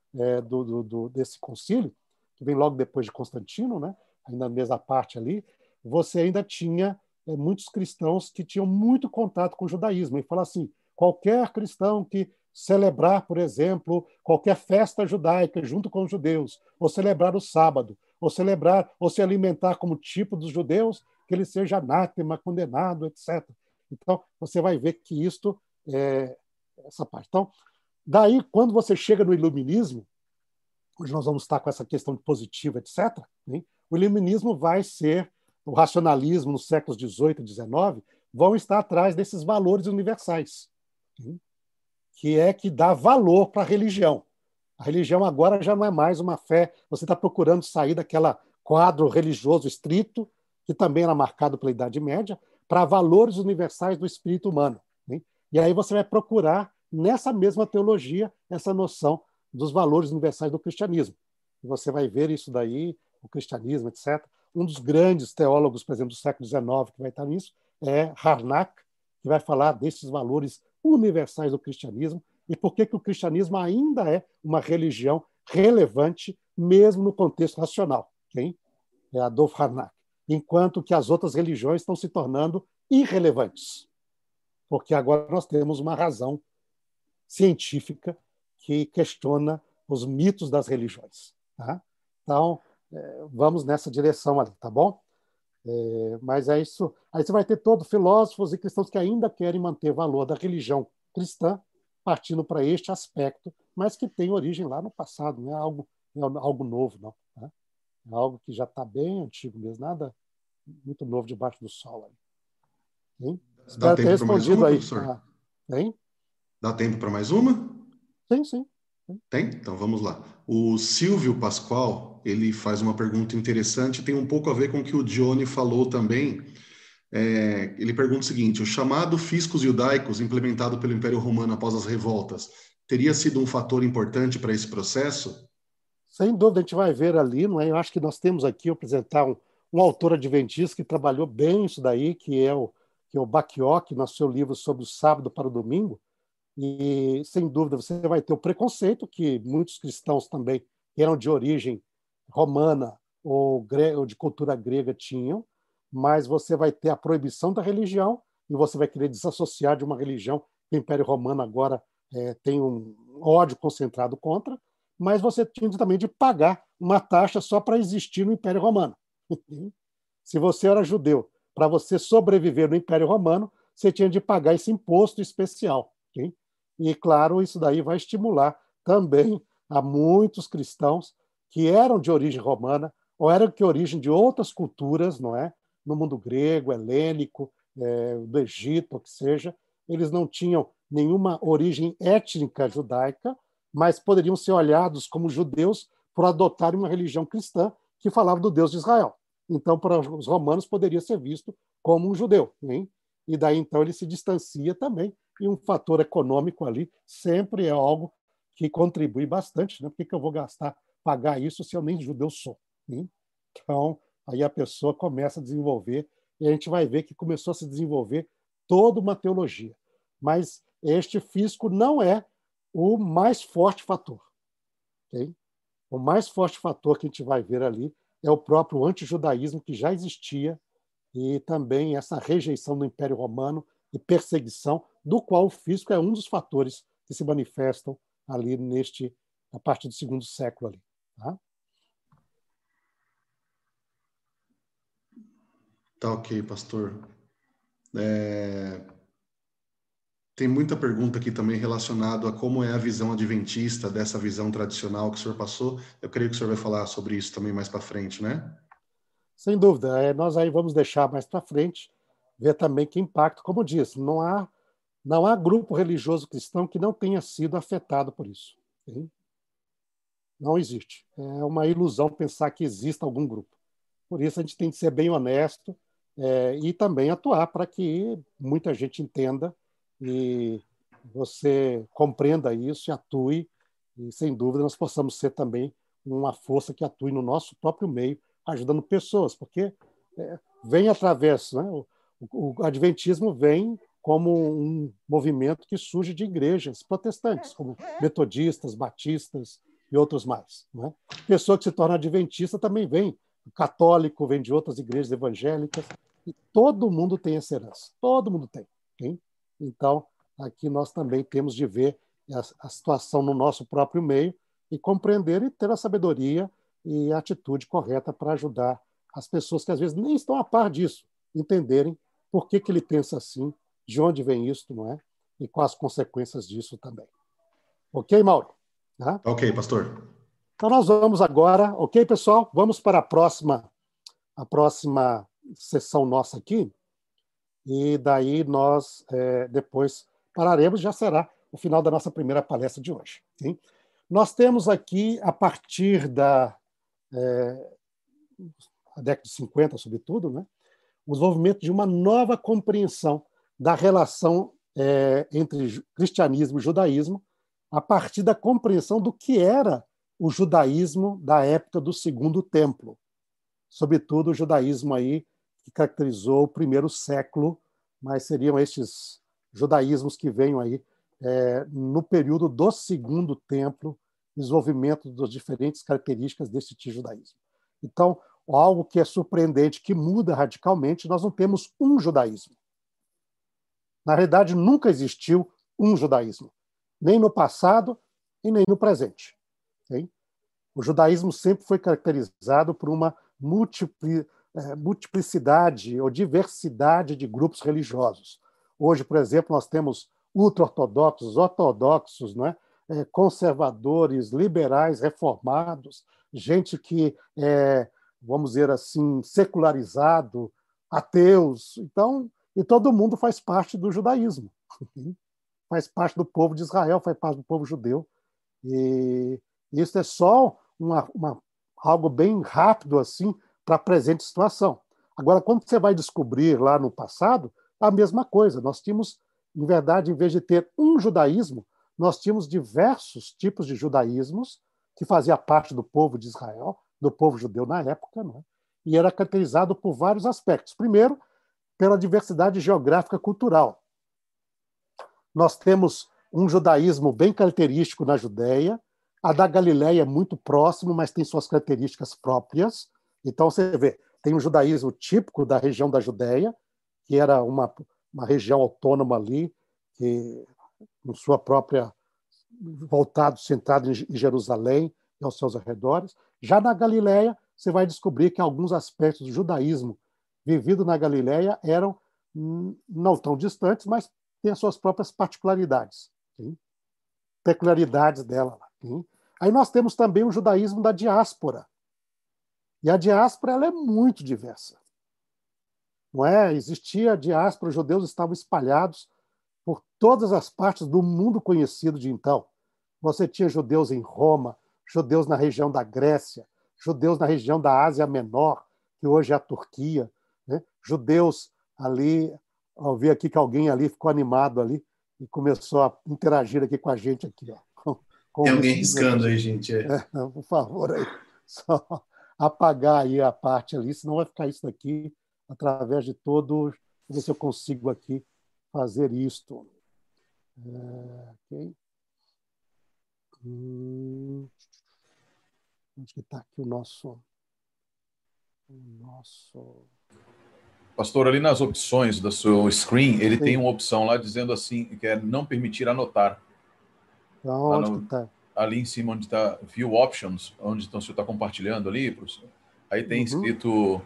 desse concílio, que vem logo depois de Constantino, né? Ainda na mesma parte ali, você ainda tinha muitos cristãos que tinham muito contato com o judaísmo. E fala assim, qualquer cristão que celebrar, por exemplo, qualquer festa judaica junto com os judeus, ou celebrar o sábado, ou se alimentar como tipo dos judeus, que ele seja anátema, condenado, etc. Então, você vai ver que isto é essa parte. Então, daí, quando você chega no iluminismo, hoje nós vamos estar com essa questão de positivo, etc., né? O iluminismo vai ser, o racionalismo nos séculos XVIII e XIX vão estar atrás desses valores universais, né? Que dá valor para a religião. A religião agora já não é mais uma fé, você está procurando sair daquela quadro religioso estrito, que também era marcado pela Idade Média, para valores universais do espírito humano. Né? E aí você vai procurar, nessa mesma teologia, essa noção dos valores universais do cristianismo. E você vai ver isso daí, o cristianismo, etc. Um dos grandes teólogos, por exemplo, do século XIX, que vai estar nisso, é Harnack, que vai falar desses valores universais do cristianismo e por que o cristianismo ainda é uma religião relevante, mesmo no contexto racional. Okay? É Adolf Harnack. Enquanto que as outras religiões estão se tornando irrelevantes, porque agora nós temos uma razão científica que questiona os mitos das religiões. Tá? Então, vamos nessa direção ali, tá bom? Mas é isso. Aí você vai ter todos filósofos e cristãos que ainda querem manter o valor da religião cristã, partindo para este aspecto, mas que tem origem lá no passado, não é algo novo, não. Tá? É algo que já está bem antigo mesmo, nada muito novo debaixo do sol. Hein? Dá Espero ter tempo para mais respondido uma, aí. professor? Hein? Dá tempo para mais uma? Sim, sim. Tem? Então vamos lá. O Silvio Pascoal, ele faz uma pergunta interessante, tem um pouco a ver com o que o Johnny falou também. Ele pergunta o seguinte: o chamado fiscus judaicus implementado pelo Império Romano após as revoltas teria sido um fator importante para esse processo? Sem dúvida, a gente vai ver ali, não é? Eu acho que nós temos aqui apresentar um autor adventista que trabalhou bem isso daí, que é o Bacchiocchi, no seu livro sobre o sábado para o domingo. E, sem dúvida, você vai ter o preconceito que muitos cristãos também, que eram de origem romana ou de cultura grega, tinham, mas você vai ter a proibição da religião e você vai querer desassociar de uma religião que o Império Romano agora tem um ódio concentrado contra, mas você tinha também de pagar uma taxa só para existir no Império Romano. Se você era judeu, para você sobreviver no Império Romano, você tinha de pagar esse imposto especial. Okay? E, claro, isso daí vai estimular também a muitos cristãos que eram de origem romana ou eram de origem de outras culturas, não é? No mundo grego, helênico, do Egito, o que seja. Eles não tinham nenhuma origem étnica judaica, mas poderiam ser olhados como judeus por adotarem uma religião cristã que falava do Deus de Israel. Então, para os romanos, poderia ser visto como um judeu. Hein? E daí, então, ele se distancia também. E um fator econômico ali sempre é algo que contribui bastante. Né? Por que eu vou pagar isso se eu nem judeu sou? Hein? Então, aí a pessoa começa a desenvolver, e a gente vai ver que começou a se desenvolver toda uma teologia. Mas este fisco não é o mais forte fator. Okay? O mais forte fator que a gente vai ver ali é o próprio antijudaísmo que já existia e também essa rejeição do Império Romano e perseguição, do qual o fisco é um dos fatores que se manifestam ali a partir do segundo século ali. Tá? Tá ok, pastor. Tem muita pergunta aqui também relacionada a como é a visão adventista dessa visão tradicional que o senhor passou. Eu creio que o senhor vai falar sobre isso também mais para frente, né? Sem dúvida. Nós aí vamos deixar mais para frente, ver também que impacto, como eu disse, não há grupo religioso cristão que não tenha sido afetado por isso. Okay? Não existe. É uma ilusão pensar que exista algum grupo. Por isso a gente tem que ser bem honesto e também atuar para que muita gente entenda e você compreenda isso e atue, e sem dúvida nós possamos ser também uma força que atue no nosso próprio meio, ajudando pessoas, porque vem através, né? O adventismo vem como um movimento que surge de igrejas protestantes, como metodistas, batistas e outros mais. Né? Pessoa que se torna adventista também vem, o católico vem de outras igrejas evangélicas, e todo mundo tem essa herança, todo mundo tem. Okay? Então, aqui nós também temos de ver a situação no nosso próprio meio e compreender e ter a sabedoria e a atitude correta para ajudar as pessoas que às vezes nem estão a par disso, entenderem por que ele pensa assim, de onde vem isso, não é? E quais as consequências disso também. Ok, Mauro? Tá? Ok, pastor. Então nós vamos agora, ok, pessoal? Vamos para a próxima sessão nossa aqui, e daí nós depois pararemos, já será o final da nossa primeira palestra de hoje. Sim? Nós temos aqui, a partir da década de 50, sobretudo, né, o desenvolvimento de uma nova compreensão da relação entre cristianismo e judaísmo, a partir da compreensão do que era o judaísmo da época do Segundo Templo, sobretudo o judaísmo aí que caracterizou o primeiro século, mas seriam estes judaísmos que vêm aí no período do Segundo Templo, desenvolvimento das diferentes características desse tipo de judaísmo. Então, algo que é surpreendente, que muda radicalmente, nós não temos um judaísmo. Na realidade, nunca existiu um judaísmo, nem no passado e nem no presente. Okay? O judaísmo sempre foi caracterizado por uma multiplicidade ou diversidade de grupos religiosos. Hoje, por exemplo, nós temos ultra-ortodoxos, ortodoxos, não é? Conservadores, liberais, reformados, gente que vamos dizer assim, secularizado, ateus. Então, e todo mundo faz parte do judaísmo, faz parte do povo de Israel, faz parte do povo judeu. E isso é só algo bem rápido assim para a presente situação. Agora, quando você vai descobrir lá no passado, a mesma coisa. Nós tínhamos, em verdade, em vez de ter um judaísmo, nós tínhamos diversos tipos de judaísmos que fazia parte do povo de Israel, do povo judeu na época, não é? E era caracterizado por vários aspectos. Primeiro, pela diversidade geográfica cultural. Nós temos um judaísmo bem característico na Judéia, a da Galileia é muito próximo, mas tem suas características próprias. Então, você vê, tem um judaísmo típico da região da Judéia, que era uma região autônoma ali, que, com sua própria, centrado em Jerusalém e aos seus arredores. Já na Galileia, você vai descobrir que alguns aspectos do judaísmo vivido na Galileia eram não tão distantes, mas têm as suas próprias particularidades, sim? Peculiaridades dela. Sim? Aí nós temos também o judaísmo da diáspora. E a diáspora ela é muito diversa. Não é? Existia a diáspora, os judeus estavam espalhados por todas as partes do mundo conhecido de então. Você tinha judeus em Roma, judeus na região da Grécia, judeus na região da Ásia Menor, que hoje é a Turquia, né? Judeus ali, eu vi aqui que alguém ali ficou animado ali e começou a interagir aqui com a gente aqui, ó. Tem alguém riscando aí, gente. Por favor, aí. Só apagar aí a parte ali, senão vai ficar isso daqui através de todo. Vou ver se eu consigo aqui fazer isto. Ok. Onde que está aqui o nosso... Pastor, ali nas opções do seu screen, ele tem uma opção lá dizendo assim, que é não permitir anotar. Onde que está? Ali em cima, onde está View Options, onde então, o senhor está compartilhando ali, professor. Aí tem escrito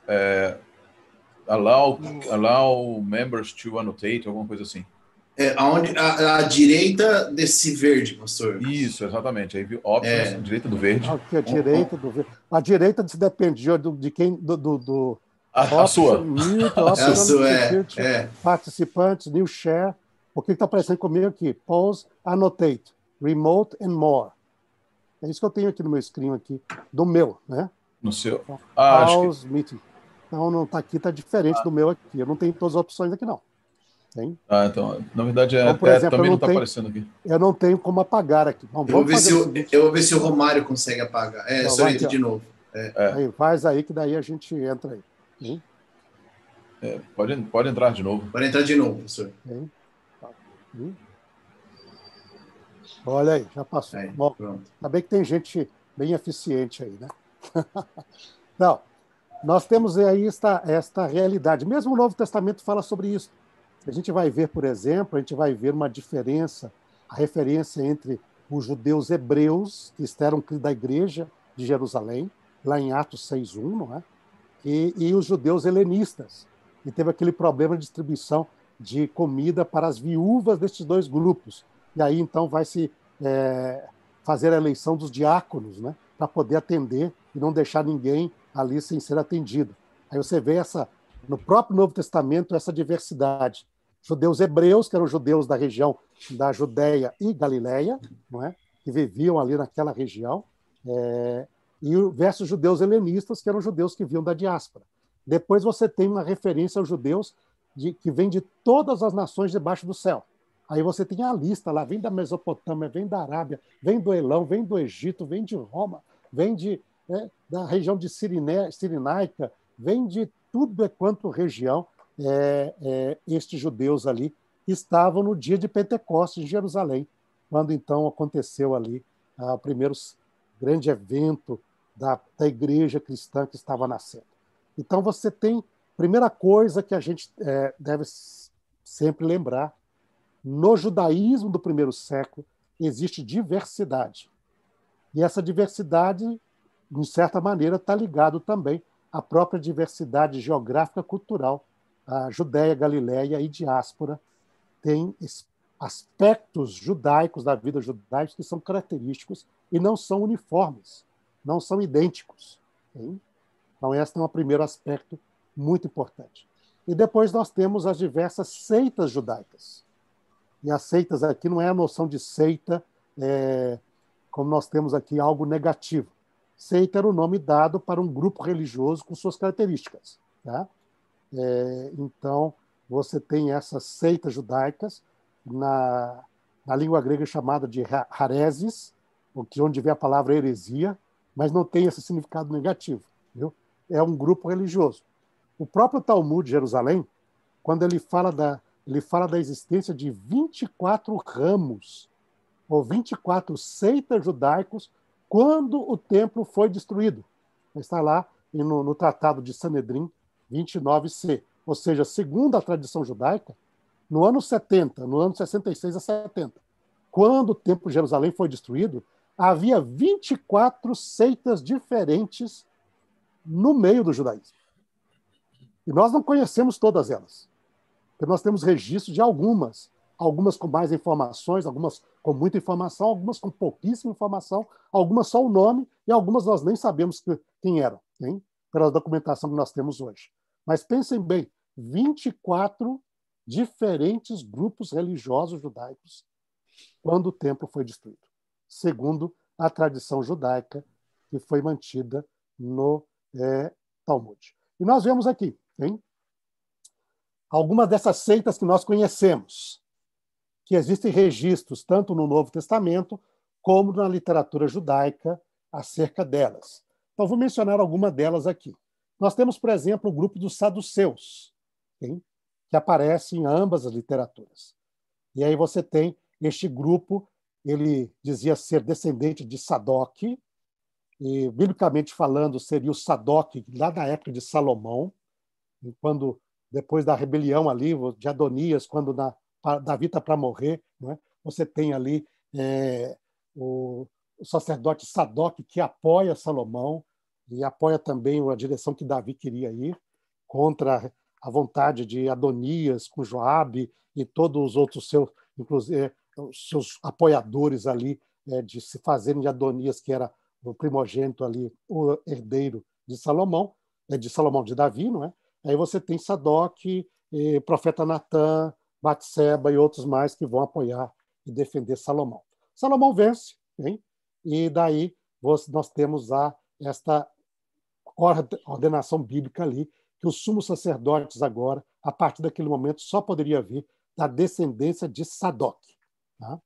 allow members to annotate, alguma coisa assim. À direita desse verde, pastor. Isso, exatamente. Aí View Options, direita do verde. Aqui, a direita do verde. A direita dependia de quem... A sua. A sua, participantes, new share. O que está aparecendo comigo aqui? Pause, annotate, remote and more. É isso que eu tenho aqui no meu screen aqui, do meu, né? No seu. Pause, meeting. Então, não está aqui, está diferente do meu aqui. Eu não tenho todas as opções aqui, não. Tem? Então, na verdade, então, por exemplo, também não está aparecendo aqui. Eu não tenho como apagar aqui. Bom, eu vou ver se o Romário consegue apagar. Só entra de novo. Aí, faz aí, que daí a gente entra aí. Pode entrar de novo. Pode entrar de novo, professor. Olha aí, já passou. Aí, bom, ainda bem que tem gente bem eficiente aí, né? Não, nós temos aí esta realidade. Mesmo o Novo Testamento fala sobre isso. A gente vai ver, por exemplo, uma diferença, a referência entre os judeus hebreus, que eram da igreja de Jerusalém, lá em Atos 6:1, não é? E os judeus helenistas. E teve aquele problema de distribuição de comida para as viúvas destes dois grupos. E aí, então, vai se fazer a eleição dos diáconos, né, para poder atender e não deixar ninguém ali sem ser atendido. Aí você vê no próprio Novo Testamento essa diversidade. Judeus hebreus, que eram judeus da região da Judéia e Galileia, não é, que viviam ali naquela região, e versus judeus helenistas, que eram judeus que vinham da diáspora. Depois você tem uma referência aos judeus que vêm de todas as nações debaixo do céu. Aí você tem a lista lá, vem da Mesopotâmia, vem da Arábia, vem do Elão, vem do Egito, vem de Roma, vem da região de Cirenaica, vem de tudo quanto região. Estes judeus ali estavam no dia de Pentecostes em Jerusalém, quando então aconteceu ali o primeiro grande evento da igreja cristã que estava nascendo. Então você tem, primeira coisa que a gente deve sempre lembrar, no judaísmo do primeiro século existe diversidade. E essa diversidade, de certa maneira, está ligado também a própria diversidade geográfica cultural. A Judéia, Galileia e diáspora têm aspectos judaicos da vida judaica que são característicos e não são uniformes, não são idênticos. Hein? Então, esse é um primeiro aspecto muito importante. E depois nós temos as diversas seitas judaicas. E as seitas aqui não é a noção de seita, como nós temos aqui, algo negativo. Seita era o nome dado para um grupo religioso com suas características. Tá? Então, você tem essas seitas judaicas, na língua grega chamada de hareses, onde vem a palavra heresia, mas não tem esse significado negativo. Viu? É um grupo religioso. O próprio Talmud de Jerusalém, quando ele fala da existência de 24 ramos, ou 24 seitas judaicos, quando o templo foi destruído. Está lá no Tratado de Sanedrim 29c. Ou seja, segundo a tradição judaica, no ano 70, no ano 66 a 70, quando o Templo de Jerusalém foi destruído, havia 24 seitas diferentes no meio do judaísmo. E nós não conhecemos todas elas, porque nós temos registro de algumas com mais informações, algumas com muita informação, algumas com pouquíssima informação, algumas só o nome e algumas nós nem sabemos quem eram, hein? Pela documentação que nós temos hoje. Mas pensem bem, 24 diferentes grupos religiosos judaicos quando o templo foi destruído, segundo a tradição judaica que foi mantida no Talmud. E nós vemos aqui, hein, algumas dessas seitas que nós conhecemos, que existem registros tanto no Novo Testamento como na literatura judaica acerca delas. Então, vou mencionar alguma delas aqui. Nós temos, por exemplo, o grupo dos saduceus, hein, que aparece em ambas as literaturas. E aí você tem este grupo, ele dizia ser descendente de Sadoc, e, biblicamente falando, seria o Sadoc lá da época de Salomão, quando, depois da rebelião ali, de Adonias, quando Davi está para morrer, né, você tem ali o sacerdote Sadoc, que apoia Salomão, e apoia também a direção que Davi queria ir, contra a vontade de Adonias, com Joabe e todos os outros seus, inclusive os seus apoiadores ali, de se fazerem de Adonias, que era o primogênito ali, o herdeiro de Salomão, de Davi, não é? Aí você tem Sadoc, profeta Natã, Batseba e outros mais que vão apoiar e defender Salomão. Salomão vence, hein? E daí nós temos esta ordenação bíblica ali, que os sumos sacerdotes agora, a partir daquele momento, só poderia vir da descendência de Sadoc. Tá?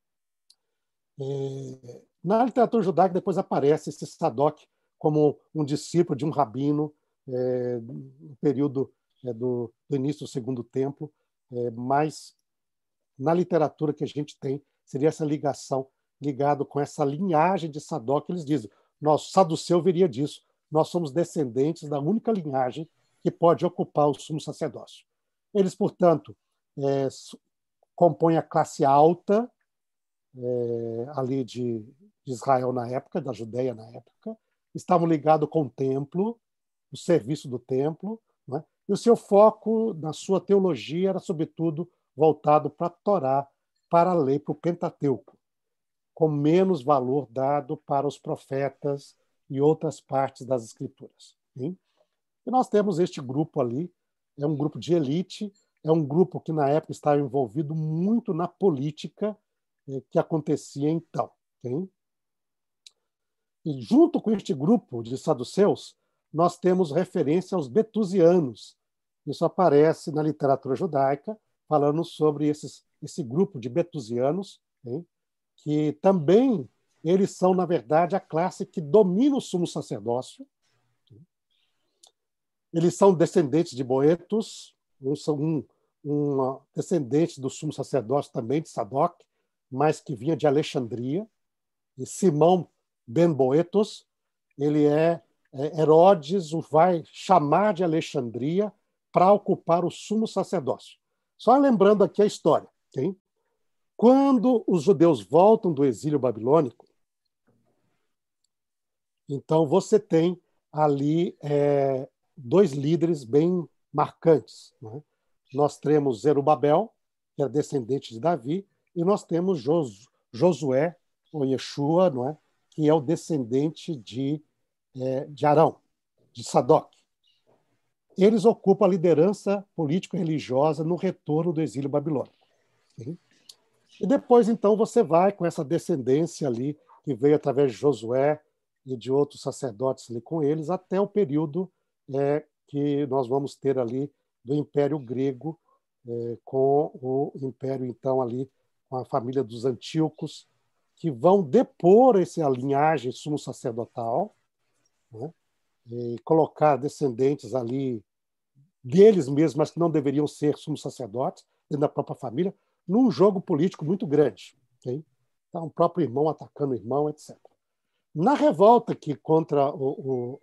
Na literatura judaica, depois aparece esse Sadoc como um discípulo de um rabino no período do início do Segundo Templo, mas na literatura que a gente tem, seria essa ligação, ligado com essa linhagem de Sadoc. Eles dizem, nosso saduceu viria disso, nós somos descendentes da única linhagem que pode ocupar o sumo sacerdócio. Eles, portanto, compõem a classe alta ali de Israel na época, da Judéia na época, estavam ligados com o templo, o serviço do templo, né? E o seu foco na sua teologia era, sobretudo, voltado para a Torá, para a lei, para o Pentateuco, com menos valor dado para os profetas e outras partes das Escrituras. Hein? E nós temos este grupo ali, é um grupo de elite, é um grupo que, na época, estava envolvido muito na política que acontecia então. Hein? E, junto com este grupo de saduceus, nós temos referência aos betusianos. Isso aparece na literatura judaica, falando sobre esse grupo de betusianos, hein? Que também eles são, na verdade, a classe que domina o sumo sacerdócio. Eles são descendentes de Boetos, são um descendente do sumo sacerdócio também, de Sadoc, mas que vinha de Alexandria. E Simão ben Boetos, ele Herodes o vai chamar de Alexandria para ocupar o sumo sacerdócio. Só lembrando aqui a história. Okay? Quando os judeus voltam do exílio babilônico, então você tem ali dois líderes bem marcantes, né? Nós temos Zerubabel, que é descendente de Davi, e nós temos Josué, ou Yeshua, não é? Que é o descendente de Arão, de Sadoc. Eles ocupam a liderança político-religiosa no retorno do exílio babilônico. Sim? E depois, então, você vai com essa descendência ali, que veio através de Josué e de outros sacerdotes ali com eles, até o período que nós vamos ter ali do Império Grego, com o Império, então, ali, com a família dos Antíocos, que vão depor essa linhagem sumo-sacerdotal, né? E colocar descendentes ali deles mesmos, mas que não deveriam ser sumos sacerdotes, dentro da própria família, num jogo político muito grande. Okay? Então, o próprio irmão atacando o irmão, etc. Na revolta que contra o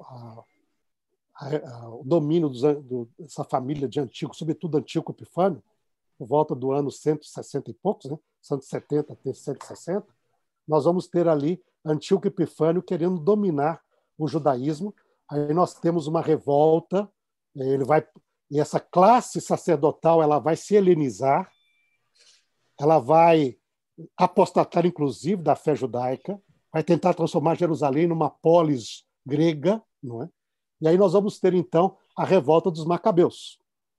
domínio dessa família de Antíoco, sobretudo Antíoco Epifânio, por volta do ano 160 e poucos, né? 170 até 160, nós vamos ter ali Antíoco Epifânio querendo dominar o judaísmo. Aí nós temos uma revolta, e essa classe sacerdotal ela vai se helenizar, ela vai apostatar, inclusive, da fé judaica, vai tentar transformar Jerusalém numa polis grega, não é? E aí nós vamos ter, então, a revolta dos Macabeus.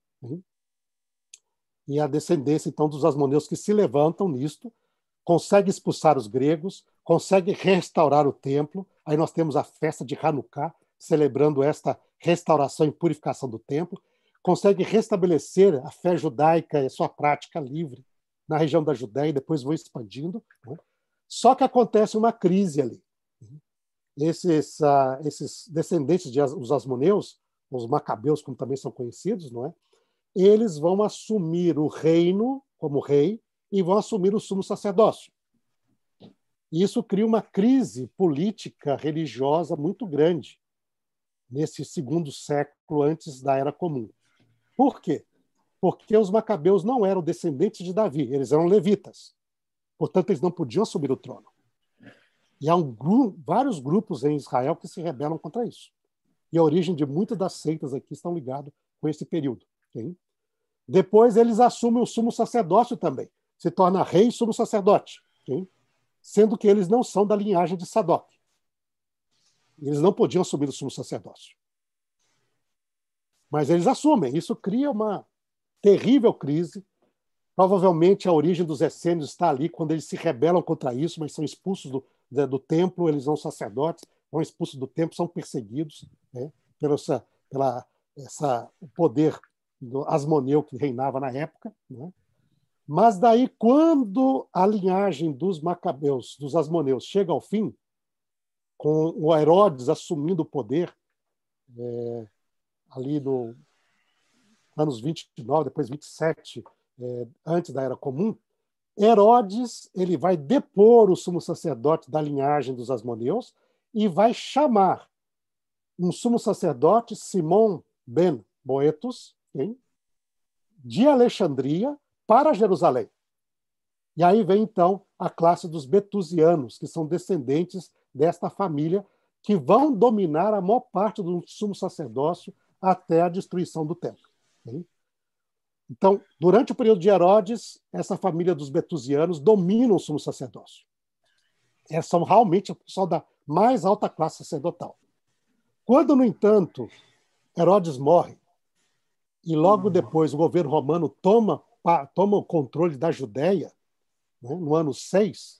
E a descendência, então, dos Asmoneus que se levantam nisto, consegue expulsar os gregos, consegue restaurar o templo. Aí nós temos a festa de Hanukkah, celebrando esta restauração e purificação do templo, consegue restabelecer a fé judaica e a sua prática livre na região da Judéia, e depois vão expandindo. Né? Só que acontece uma crise ali. Esses descendentes dos Asmoneus, os Macabeus, como também são conhecidos, não é? Eles vão assumir o reino como rei e vão assumir o sumo sacerdócio. E isso cria uma crise política, religiosa muito grande nesse segundo século antes da Era Comum. Por quê? Porque os Macabeus não eram descendentes de Davi, eles eram levitas. Portanto, eles não podiam assumir o trono. E há vários grupos em Israel que se rebelam contra isso. E a origem de muitas das seitas aqui estão ligadas com esse período. Okay? Depois, eles assumem o sumo sacerdócio também. Se torna rei e sumo sacerdote. Okay? Sendo que eles não são da linhagem de Sadoc. Eles não podiam assumir o sumo sacerdócio. Mas eles assumem. Isso cria uma terrível crise. Provavelmente a origem dos essênios está ali quando eles se rebelam contra isso, mas são expulsos do templo, eles são sacerdotes, são expulsos do templo, são perseguidos, né, pelo o poder do Asmoneu que reinava na época. Né? Mas daí, quando a linhagem dos Macabeus, dos Asmoneus, chega ao fim, com o Herodes assumindo o poder, ali no anos 29, depois 27, antes da Era Comum, Herodes ele vai depor o sumo sacerdote da linhagem dos Asmoneus e vai chamar um sumo sacerdote, Simão ben Boetus, de Alexandria, para Jerusalém. E aí vem, então, a classe dos betusianos, que são descendentes desta família, que vão dominar a maior parte do sumo sacerdócio até a destruição do templo. Então, durante o período de Herodes, essa família dos betusianos domina o sumo sacerdócio. Eles são realmente o pessoal da mais alta classe sacerdotal. Quando, no entanto, Herodes morre, e logo depois o governo romano toma o controle da Judéia, né, no ano 6,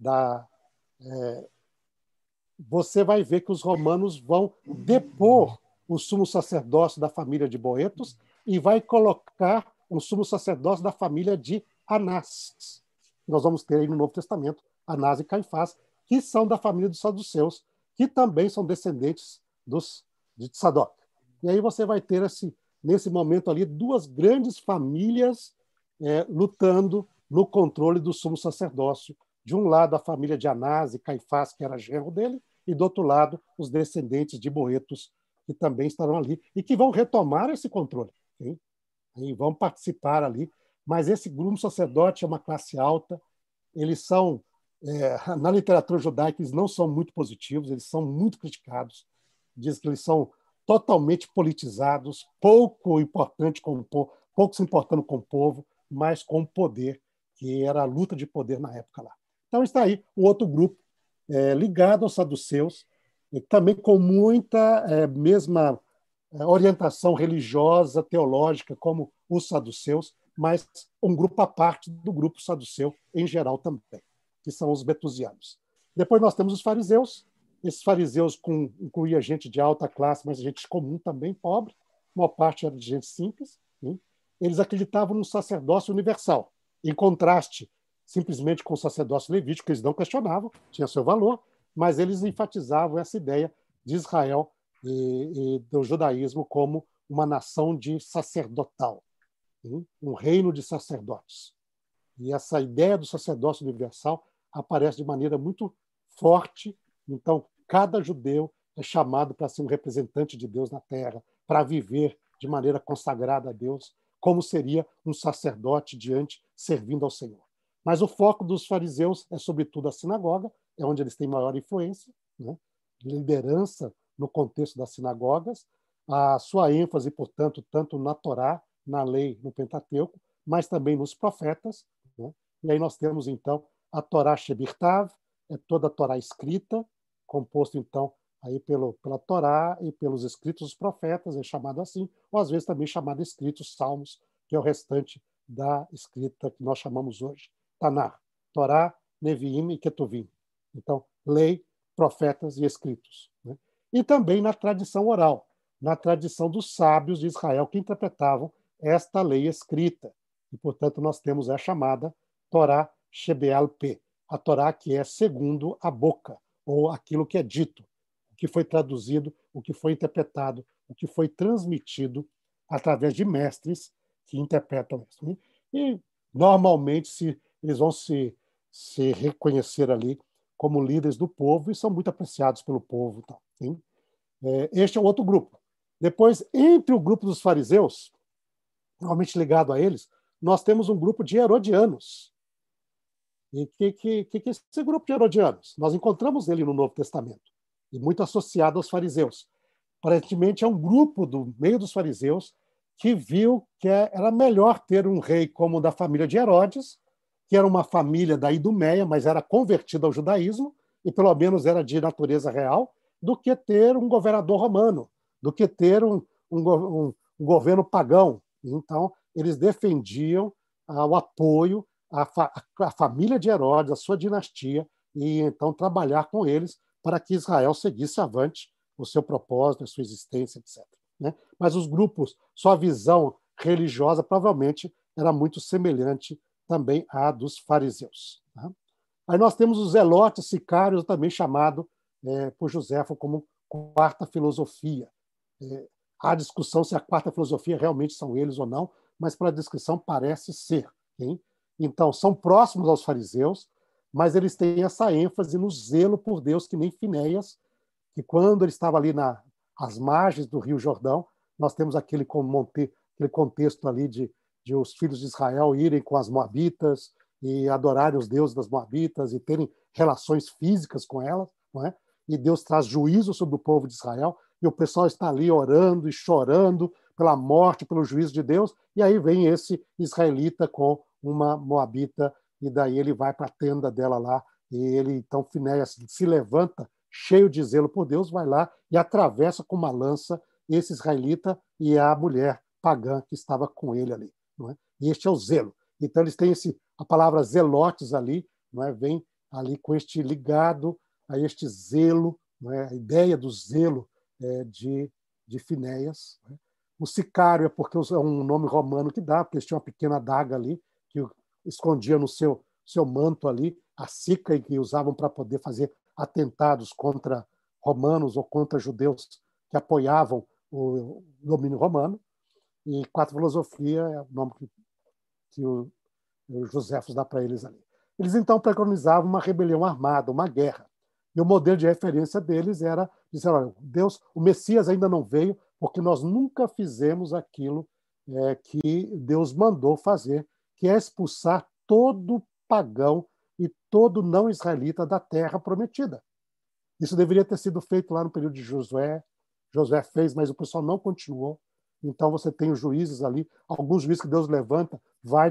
você vai ver que os romanos vão depor o sumo sacerdócio da família de Boetos e vai colocar um sumo sacerdócio da família de Anás. Nós vamos ter aí no Novo Testamento Anás e Caifás, que são da família dos saduceus, que também são descendentes de Sadoc. E aí você vai ter, nesse momento ali, duas grandes famílias lutando no controle do sumo sacerdócio. De um lado, a família de Anás e Caifás, que era genro dele, e do outro lado, os descendentes de Boetos, que também estarão ali, e que vão retomar esse controle. Okay? E vão participar ali. Mas esse grupo sacerdote é uma classe alta, eles são, na literatura judaica, eles não são muito positivos, eles são muito criticados. diz que eles são totalmente politizados, pouco se importando com o povo, mas com o poder, que era a luta de poder na época lá. Então está aí um outro grupo ligado aos saduceus, e também com muita mesma orientação religiosa, teológica, como os saduceus, mas um grupo à parte do grupo saduceu em geral também, que são os betusianos. Depois nós temos os fariseus. Esses fariseus incluía gente de alta classe, mas gente comum também, pobre. Uma parte era de gente simples. Né? Eles acreditavam no sacerdócio universal, em contraste simplesmente com o sacerdócio levítico, que eles não questionavam, tinha seu valor, mas eles enfatizavam essa ideia de Israel e do judaísmo como uma nação de sacerdotal, um reino de sacerdotes. E essa ideia do sacerdócio universal aparece de maneira muito forte. Então, cada judeu é chamado para ser um representante de Deus na terra, para viver de maneira consagrada a Deus, como seria um sacerdote servindo ao Senhor. Mas o foco dos fariseus é, sobretudo, a sinagoga, é onde eles têm maior influência, né? Liderança no contexto das sinagogas, a sua ênfase, portanto, tanto na Torá, na lei, no Pentateuco, mas também nos profetas. Né? E aí nós temos, então, a Torá Shebirtav, é toda a Torá escrita, composto, então, aí pela Torá e pelos escritos dos profetas, é chamado assim, ou às vezes também chamado escritos, salmos, que é o restante da escrita que nós chamamos hoje. Tanar, Torá, Neviim e Ketuvim. Então, lei, profetas e escritos. Né? E também na tradição oral, na tradição dos sábios de Israel que interpretavam esta lei escrita. E, portanto, nós temos a chamada Torá Shebeal Peh, a Torá que é segundo a boca, ou aquilo que é dito, o que foi traduzido, o que foi interpretado, o que foi transmitido através de mestres que interpretam isso. E, normalmente, eles vão se reconhecer ali como líderes do povo e são muito apreciados pelo povo. Tá? Este é o outro grupo. Depois, entre o grupo dos fariseus, normalmente ligado a eles, nós temos um grupo de herodianos. E que é esse grupo de herodianos? Nós encontramos ele no Novo Testamento, e muito associado aos fariseus. Aparentemente, é um grupo do meio dos fariseus que viu que era melhor ter um rei como o da família de Herodes, que era uma família da Idumeia, mas era convertida ao judaísmo, e pelo menos era de natureza real, do que ter um governador romano, do que ter um governo pagão. Então, eles defendiam o apoio à família de Herodes, à sua dinastia, e então trabalhar com eles para que Israel seguisse avante o seu propósito, a sua existência, etc. Né? Mas os grupos, sua visão religiosa provavelmente era muito semelhante também à dos fariseus. Né? Aí nós temos os zelotes sicários, também chamado por Joséfo como quarta filosofia. Há discussão se a quarta filosofia realmente são eles ou não, mas pela descrição parece ser. Hein? Então, são próximos aos fariseus, mas eles têm essa ênfase no zelo por Deus, que nem Finéias, que quando ele estava ali às margens do Rio Jordão, nós temos aquele contexto ali de os filhos de Israel irem com as moabitas e adorarem os deuses das moabitas e terem relações físicas com elas, não é? E Deus traz juízo sobre o povo de Israel, e o pessoal está ali orando e chorando pela morte, pelo juízo de Deus, e aí vem esse israelita com uma moabita, e daí ele vai para a tenda dela lá, e ele, então, Finéias se levanta, cheio de zelo por Deus, vai lá e atravessa com uma lança esse israelita e a mulher pagã que estava com ele ali. Não é? E este é o zelo. Então, eles têm a palavra zelotes ali, não é? Vem ali com este ligado a este zelo, não é? A ideia do zelo de Finéias. Não é? O sicário é porque é um nome romano que dá, porque eles tinham uma pequena adaga ali, que escondia no seu manto ali, a sica, que usavam para poder fazer atentados contra romanos ou contra judeus que apoiavam o domínio romano. E quarta filosofia é o nome que o Joséfos dá para eles ali. Eles, então, preconizavam uma rebelião armada, uma guerra. E o modelo de referência deles era dizer, olha, Deus, o Messias ainda não veio porque nós nunca fizemos aquilo que Deus mandou fazer, que é expulsar todo pagão e todo não israelita da terra prometida. Isso deveria ter sido feito lá no período de Josué, Josué fez, mas o pessoal não continuou. Então você tem os juízes ali, alguns juízes que Deus levanta, vai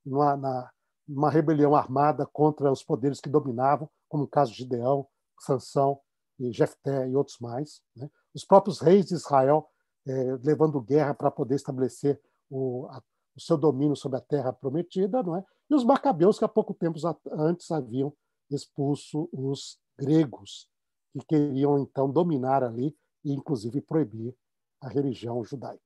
numa rebelião armada contra os poderes que dominavam, como o caso de Gideão, Sansão e Jefté e outros mais, né? Os próprios reis de Israel levando guerra para poder estabelecer o seu domínio sobre a terra prometida, não é? E os macabeus que há pouco tempo antes haviam expulso os gregos, que queriam então dominar ali e inclusive proibir a religião judaica.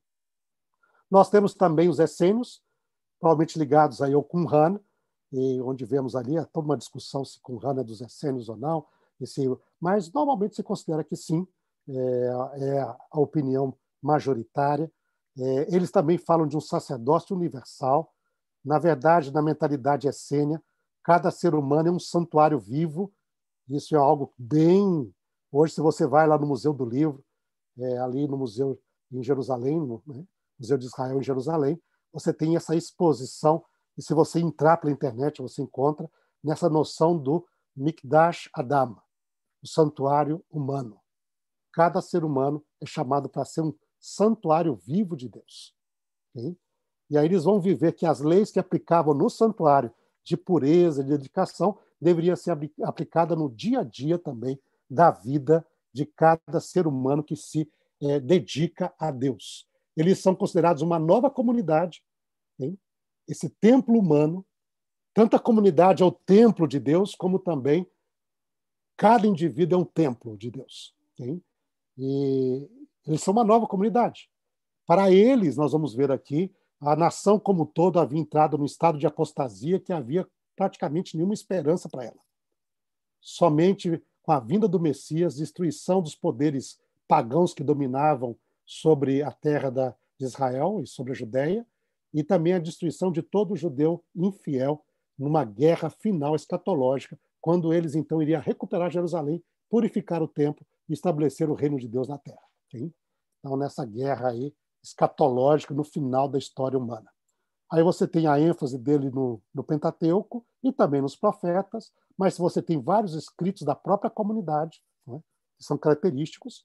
Nós temos também os essênios, provavelmente ligados aí ao Qumran, onde vemos ali toda uma discussão se Qumran é dos essênios ou não, mas normalmente se considera que sim, é a opinião majoritária. Eles também falam de um sacerdócio universal. Na verdade, na mentalidade essênia, cada ser humano é um santuário vivo. Isso é algo bem... Hoje, se você vai lá no Museu do Livro, ali no Museu em Jerusalém, né? Museu de Israel em Jerusalém, você tem essa exposição, e se você entrar pela internet, você encontra nessa noção do Mikdash Adam, o santuário humano. Cada ser humano é chamado para ser um santuário vivo de Deus. Okay? E aí eles vão viver que as leis que aplicavam no santuário de pureza, de dedicação, deveriam ser aplicadas no dia a dia também da vida de cada ser humano que se dedica a Deus. Eles são considerados uma nova comunidade, hein? Esse templo humano, tanto a comunidade é o templo de Deus, como também cada indivíduo é um templo de Deus. Hein? E eles são uma nova comunidade. Para eles, nós vamos ver aqui, a nação como um todo havia entrado num estado de apostasia que havia praticamente nenhuma esperança para ela. Somente com a vinda do Messias, destruição dos poderes pagãos que dominavam sobre a terra de Israel e sobre a Judéia, e também a destruição de todo judeu infiel numa guerra final escatológica, quando eles então iriam recuperar Jerusalém, purificar o templo e estabelecer o reino de Deus na terra. Okay? Então, nessa guerra aí escatológica no final da história humana. Aí você tem a ênfase dele no Pentateuco e também nos profetas, mas você tem vários escritos da própria comunidade, né, que são característicos.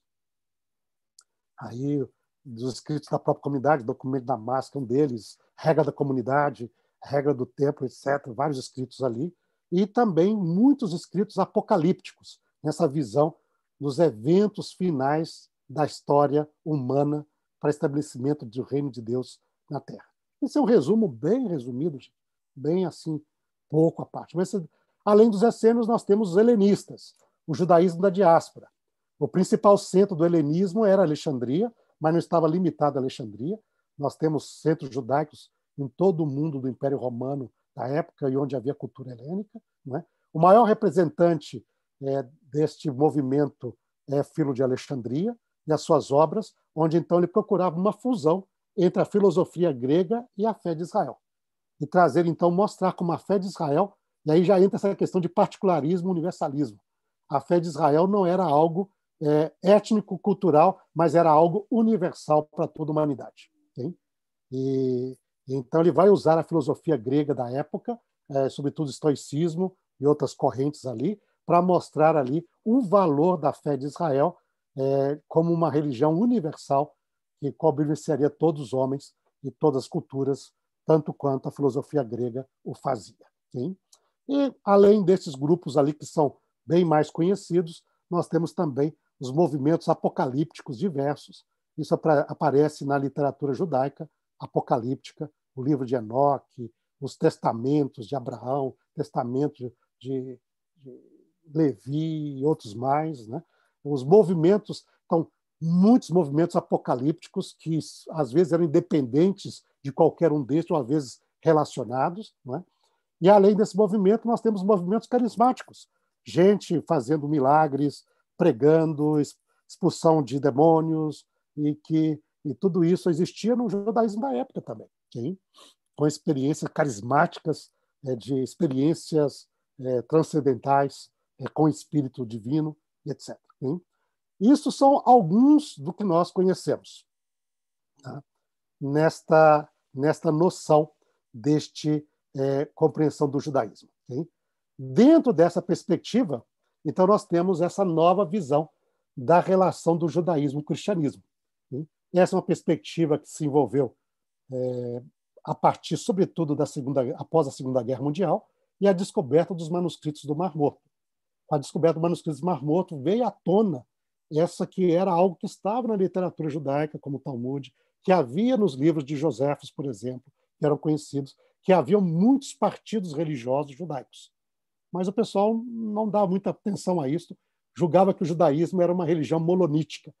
Aí, dos escritos da própria comunidade, documento da Damasco, um deles, regra da comunidade, regra do templo, etc., vários escritos ali, e também muitos escritos apocalípticos, nessa visão dos eventos finais da história humana para estabelecimento do reino de Deus na Terra. Esse é um resumo bem resumido, bem assim, pouco à parte. Mas, além dos essênios, nós temos os helenistas, o judaísmo da diáspora. O principal centro do helenismo era Alexandria, mas não estava limitado a Alexandria. Nós temos centros judaicos em todo o mundo do Império Romano da época e onde havia cultura helênica. Né? O maior representante deste movimento é Filo de Alexandria e as suas obras, onde então ele procurava uma fusão entre a filosofia grega e a fé de Israel. E trazer, então, mostrar como a fé de Israel, e aí já entra essa questão de particularismo e universalismo. A fé de Israel não era algo étnico-cultural, mas era algo universal para toda a humanidade. Okay? E então ele vai usar a filosofia grega da época, sobretudo o estoicismo e outras correntes ali, para mostrar ali o valor da fé de Israel como uma religião universal que cobriria todos os homens e todas as culturas, tanto quanto a filosofia grega o fazia. Okay? E, além desses grupos ali que são bem mais conhecidos, nós temos também os movimentos apocalípticos diversos. Isso aparece na literatura judaica apocalíptica, o livro de Enoque, os testamentos de Abraão, testamento de Levi e outros mais. Né? Os movimentos, então, muitos movimentos apocalípticos que às vezes eram independentes de qualquer um destes, ou às vezes relacionados. Não é? E além desse movimento, nós temos movimentos carismáticos, gente fazendo milagres, pregando, expulsão de demônios, e tudo isso existia no judaísmo da época também, okay? Com experiências carismáticas, de experiências transcendentais, com o Espírito Divino, etc. Okay? Isso são alguns do que nós conhecemos, tá? Nesta noção deste compreensão do judaísmo. Okay? Dentro dessa perspectiva, então nós temos essa nova visão da relação do judaísmo e cristianismo. Essa é uma perspectiva que se envolveu a partir, sobretudo, após a Segunda Guerra Mundial e a descoberta dos manuscritos do Mar Morto. Com a descoberta dos manuscritos do Mar Morto, veio à tona essa que era algo que estava na literatura judaica, como o Talmud, que havia nos livros de Joséfos, por exemplo, que eram conhecidos, que haviam muitos partidos religiosos judaicos. Mas o pessoal não dava muita atenção a isso, julgava que o judaísmo era uma religião monolítica,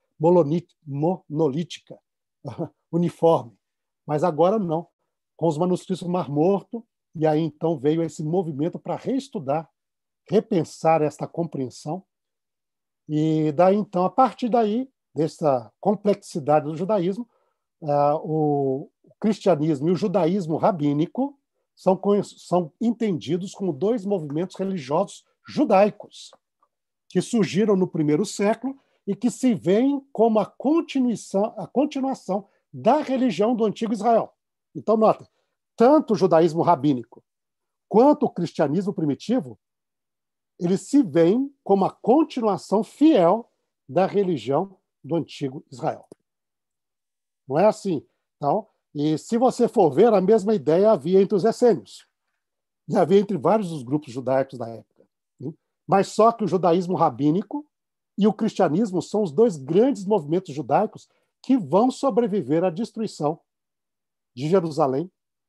uniforme. Mas agora não. Com os manuscritos do Mar Morto, e aí então veio esse movimento para reestudar, repensar esta compreensão. E daí então, a partir daí, dessa complexidade do judaísmo, o cristianismo e o judaísmo rabínico são entendidos como dois movimentos religiosos judaicos que surgiram no primeiro século e que se veem como a continuação da religião do antigo Israel. Então, notem, tanto o judaísmo rabínico quanto o cristianismo primitivo, eles se veem como a continuação fiel da religião do antigo Israel. Não é assim? Então, e se você for ver, a mesma ideia havia entre os essênios. E havia entre vários dos grupos judaicos da época. Mas só que o judaísmo rabínico e o cristianismo são os dois grandes movimentos judaicos que vão sobreviver à destruição de Jerusalém.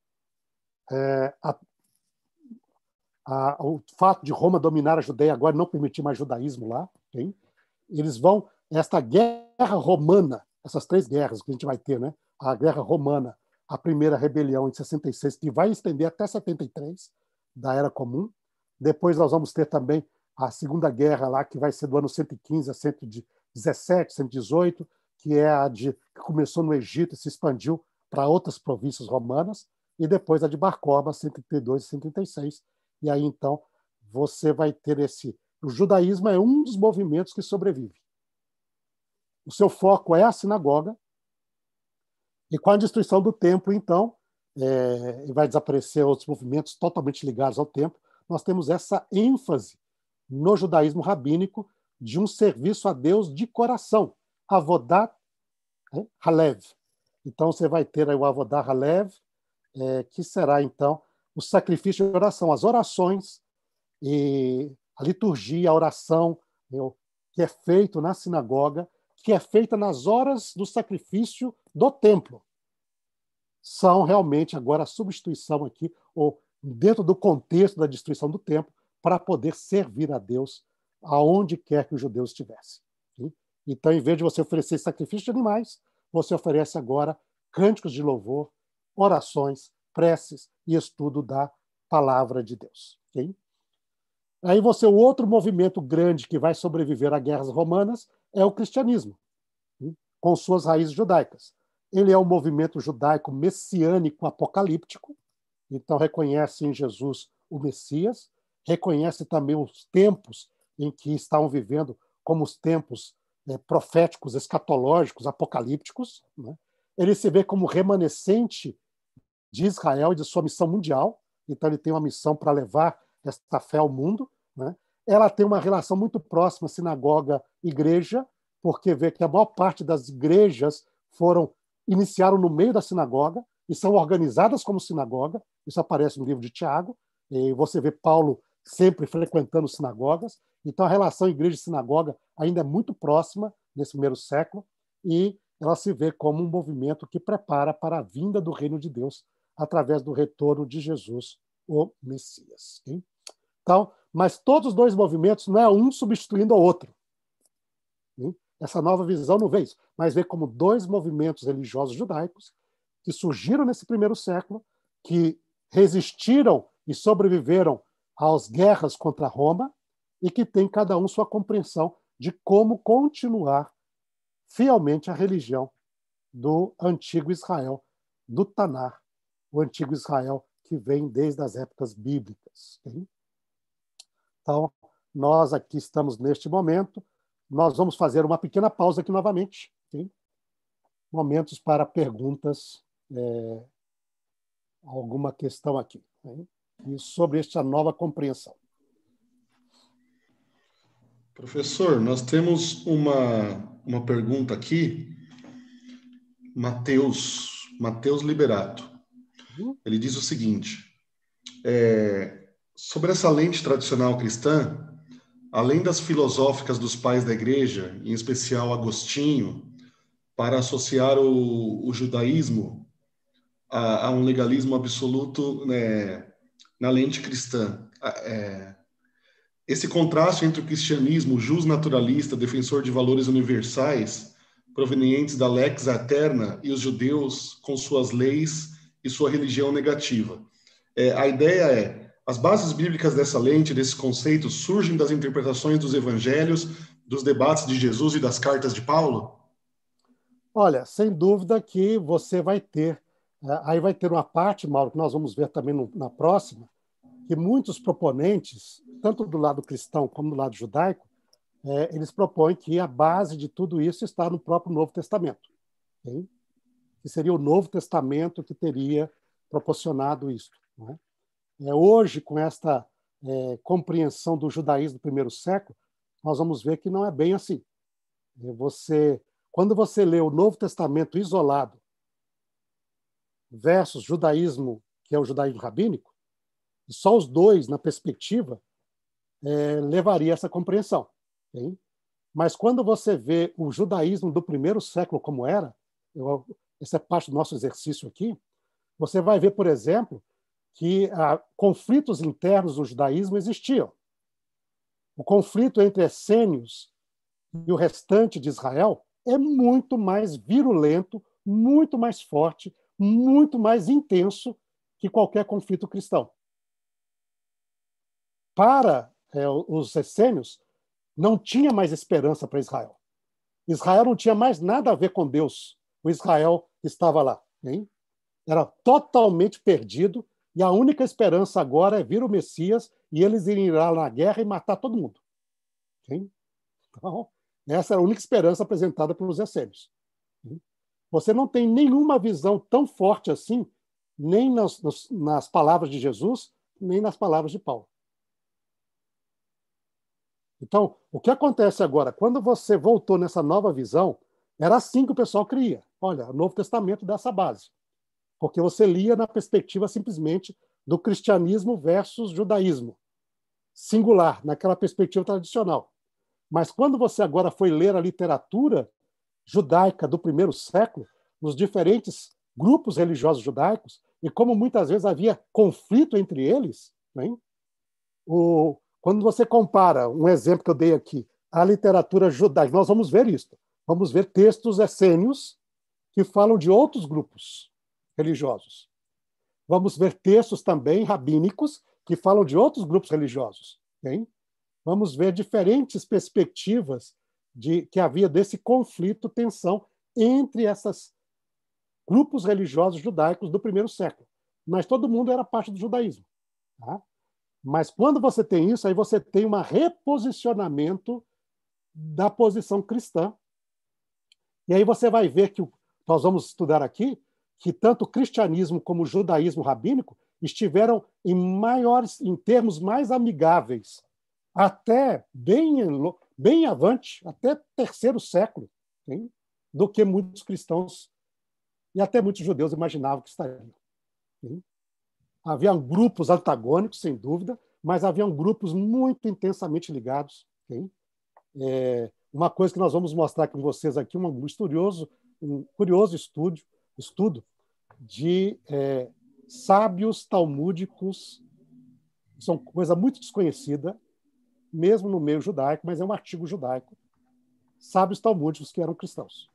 O fato de Roma dominar a Judeia agora não permitir mais judaísmo lá. Hein? Eles vão... Esta guerra romana, essas três guerras que a gente vai ter, né? A guerra romana, a primeira rebelião em 66, que vai estender até 73, da Era Comum. Depois nós vamos ter também a Segunda Guerra lá, que vai ser do ano 115 a 117, 118, que é a que começou no Egito e se expandiu para outras províncias romanas, e depois a de Bar Kokhba, 132 e 136. E aí, então, você vai ter esse... O judaísmo é um dos movimentos que sobrevive. O seu foco é a sinagoga, e com a destruição do templo, então, vai desaparecer outros movimentos totalmente ligados ao templo. Nós temos essa ênfase no judaísmo rabínico de um serviço a Deus de coração, Avodat Halev. Então, você vai ter aí o Avodat Halev, que será, então, o sacrifício de oração, as orações, e a liturgia, a oração, que é feito na sinagoga, que é feita nas horas do sacrifício do templo. São realmente agora a substituição aqui, ou dentro do contexto da destruição do templo, para poder servir a Deus aonde quer que os judeus estivessem. Então, em vez de você oferecer sacrifício de animais, você oferece agora cânticos de louvor, orações, preces e estudo da palavra de Deus. Okay? Aí o outro movimento grande que vai sobreviver a guerras romanas é o cristianismo, com suas raízes judaicas. Ele é um movimento judaico messiânico apocalíptico, então reconhece em Jesus o Messias, reconhece também os tempos em que estavam vivendo como os tempos proféticos, escatológicos, apocalípticos. Né? Ele se vê como remanescente de Israel e de sua missão mundial, então ele tem uma missão para levar esta fé ao mundo. Né? Ela tem uma relação muito próxima sinagoga-igreja, porque vê que a maior parte das igrejas iniciaram no meio da sinagoga e são organizadas como sinagoga. Isso aparece no livro de Tiago, e você vê Paulo sempre frequentando sinagogas. Então, a relação igreja-sinagoga ainda é muito próxima nesse primeiro século, e ela se vê como um movimento que prepara para a vinda do reino de Deus através do retorno de Jesus, o Messias. Okay? Então, mas todos os dois movimentos não é um substituindo o outro. Okay? Essa nova visão não vê isso, mas vê como dois movimentos religiosos judaicos que surgiram nesse primeiro século, que resistiram e sobreviveram às guerras contra Roma, e que tem cada um sua compreensão de como continuar fielmente a religião do antigo Israel, do Tanar, o antigo Israel que vem desde as épocas bíblicas. Okay? Então, nós aqui estamos neste momento, nós vamos fazer uma pequena pausa aqui novamente. Okay? Momentos para perguntas, alguma questão aqui. Okay? E sobre esta nova compreensão. Professor, nós temos uma pergunta aqui, Mateus Liberato. Ele diz o seguinte, sobre essa lente tradicional cristã, além das filosóficas dos pais da igreja, em especial Agostinho, para associar o judaísmo a um legalismo absoluto, né, na lente cristã, esse contraste entre o cristianismo justnaturalista, defensor de valores universais, provenientes da lex aeterna, e os judeus com suas leis e sua religião negativa. A ideia as bases bíblicas dessa lente, desses conceitos, surgem das interpretações dos evangelhos, dos debates de Jesus e das cartas de Paulo? Olha, sem dúvida que você vai ter, aí vai ter uma parte, Mauro, que nós vamos ver também na próxima, que muitos proponentes, tanto do lado cristão como do lado judaico, eles propõem que a base de tudo isso está no próprio Novo Testamento. Okay? Que seria o Novo Testamento que teria proporcionado isso. Não é? Hoje, com esta compreensão do judaísmo do primeiro século, nós vamos ver que não é bem assim. Quando você lê o Novo Testamento isolado versus judaísmo, que é o judaísmo rabínico, e só os dois, na perspectiva, levaria a essa compreensão. Okay? Mas quando você vê o judaísmo do primeiro século como era, essa é parte do nosso exercício aqui, você vai ver, por exemplo, que conflitos internos do judaísmo existiam. O conflito entre essênios e o restante de Israel é muito mais virulento, muito mais forte, muito mais intenso que qualquer conflito cristão. Para os essênios, não tinha mais esperança para Israel. Israel não tinha mais nada a ver com Deus. O Israel estava lá. Hein? Era totalmente perdido, e a única esperança agora é vir o Messias e eles irem lá na guerra e matar todo mundo. Okay? Então, essa era a única esperança apresentada pelos essênios. Você não tem nenhuma visão tão forte assim, nem nas palavras de Jesus, nem nas palavras de Paulo. Então, o que acontece agora? Quando você voltou nessa nova visão, era assim que o pessoal cria. Olha, o Novo Testamento dessa base. Porque você lia na perspectiva simplesmente do cristianismo versus judaísmo. Singular, naquela perspectiva tradicional. Mas quando você agora foi ler a literatura judaica do primeiro século, nos diferentes grupos religiosos judaicos, e como muitas vezes havia conflito entre eles, né? Quando você compara, um exemplo que eu dei aqui, a literatura judaica, nós vamos ver isso. Vamos ver textos essênios que falam de outros grupos religiosos. Vamos ver textos também rabínicos que falam de outros grupos religiosos. Okay? Vamos ver diferentes perspectivas que havia desse conflito, tensão entre esses grupos religiosos judaicos do primeiro século. Mas todo mundo era parte do judaísmo. Tá? Mas quando você tem isso, aí você tem um reposicionamento da posição cristã. E aí você vai ver que nós vamos estudar aqui que tanto o cristianismo como o judaísmo rabínico estiveram em termos mais amigáveis, até bem avante, até terceiro século, hein, do que muitos cristãos e até muitos judeus imaginavam que estariam. Hein. Haviam grupos antagônicos, sem dúvida, mas haviam grupos muito intensamente ligados. Hein. Uma coisa que nós vamos mostrar com vocês aqui, um curioso estudo de sábios talmúdicos, são coisa muito desconhecida, mesmo no meio judaico, mas é um artigo judaico, sábios talmúdicos que eram cristãos.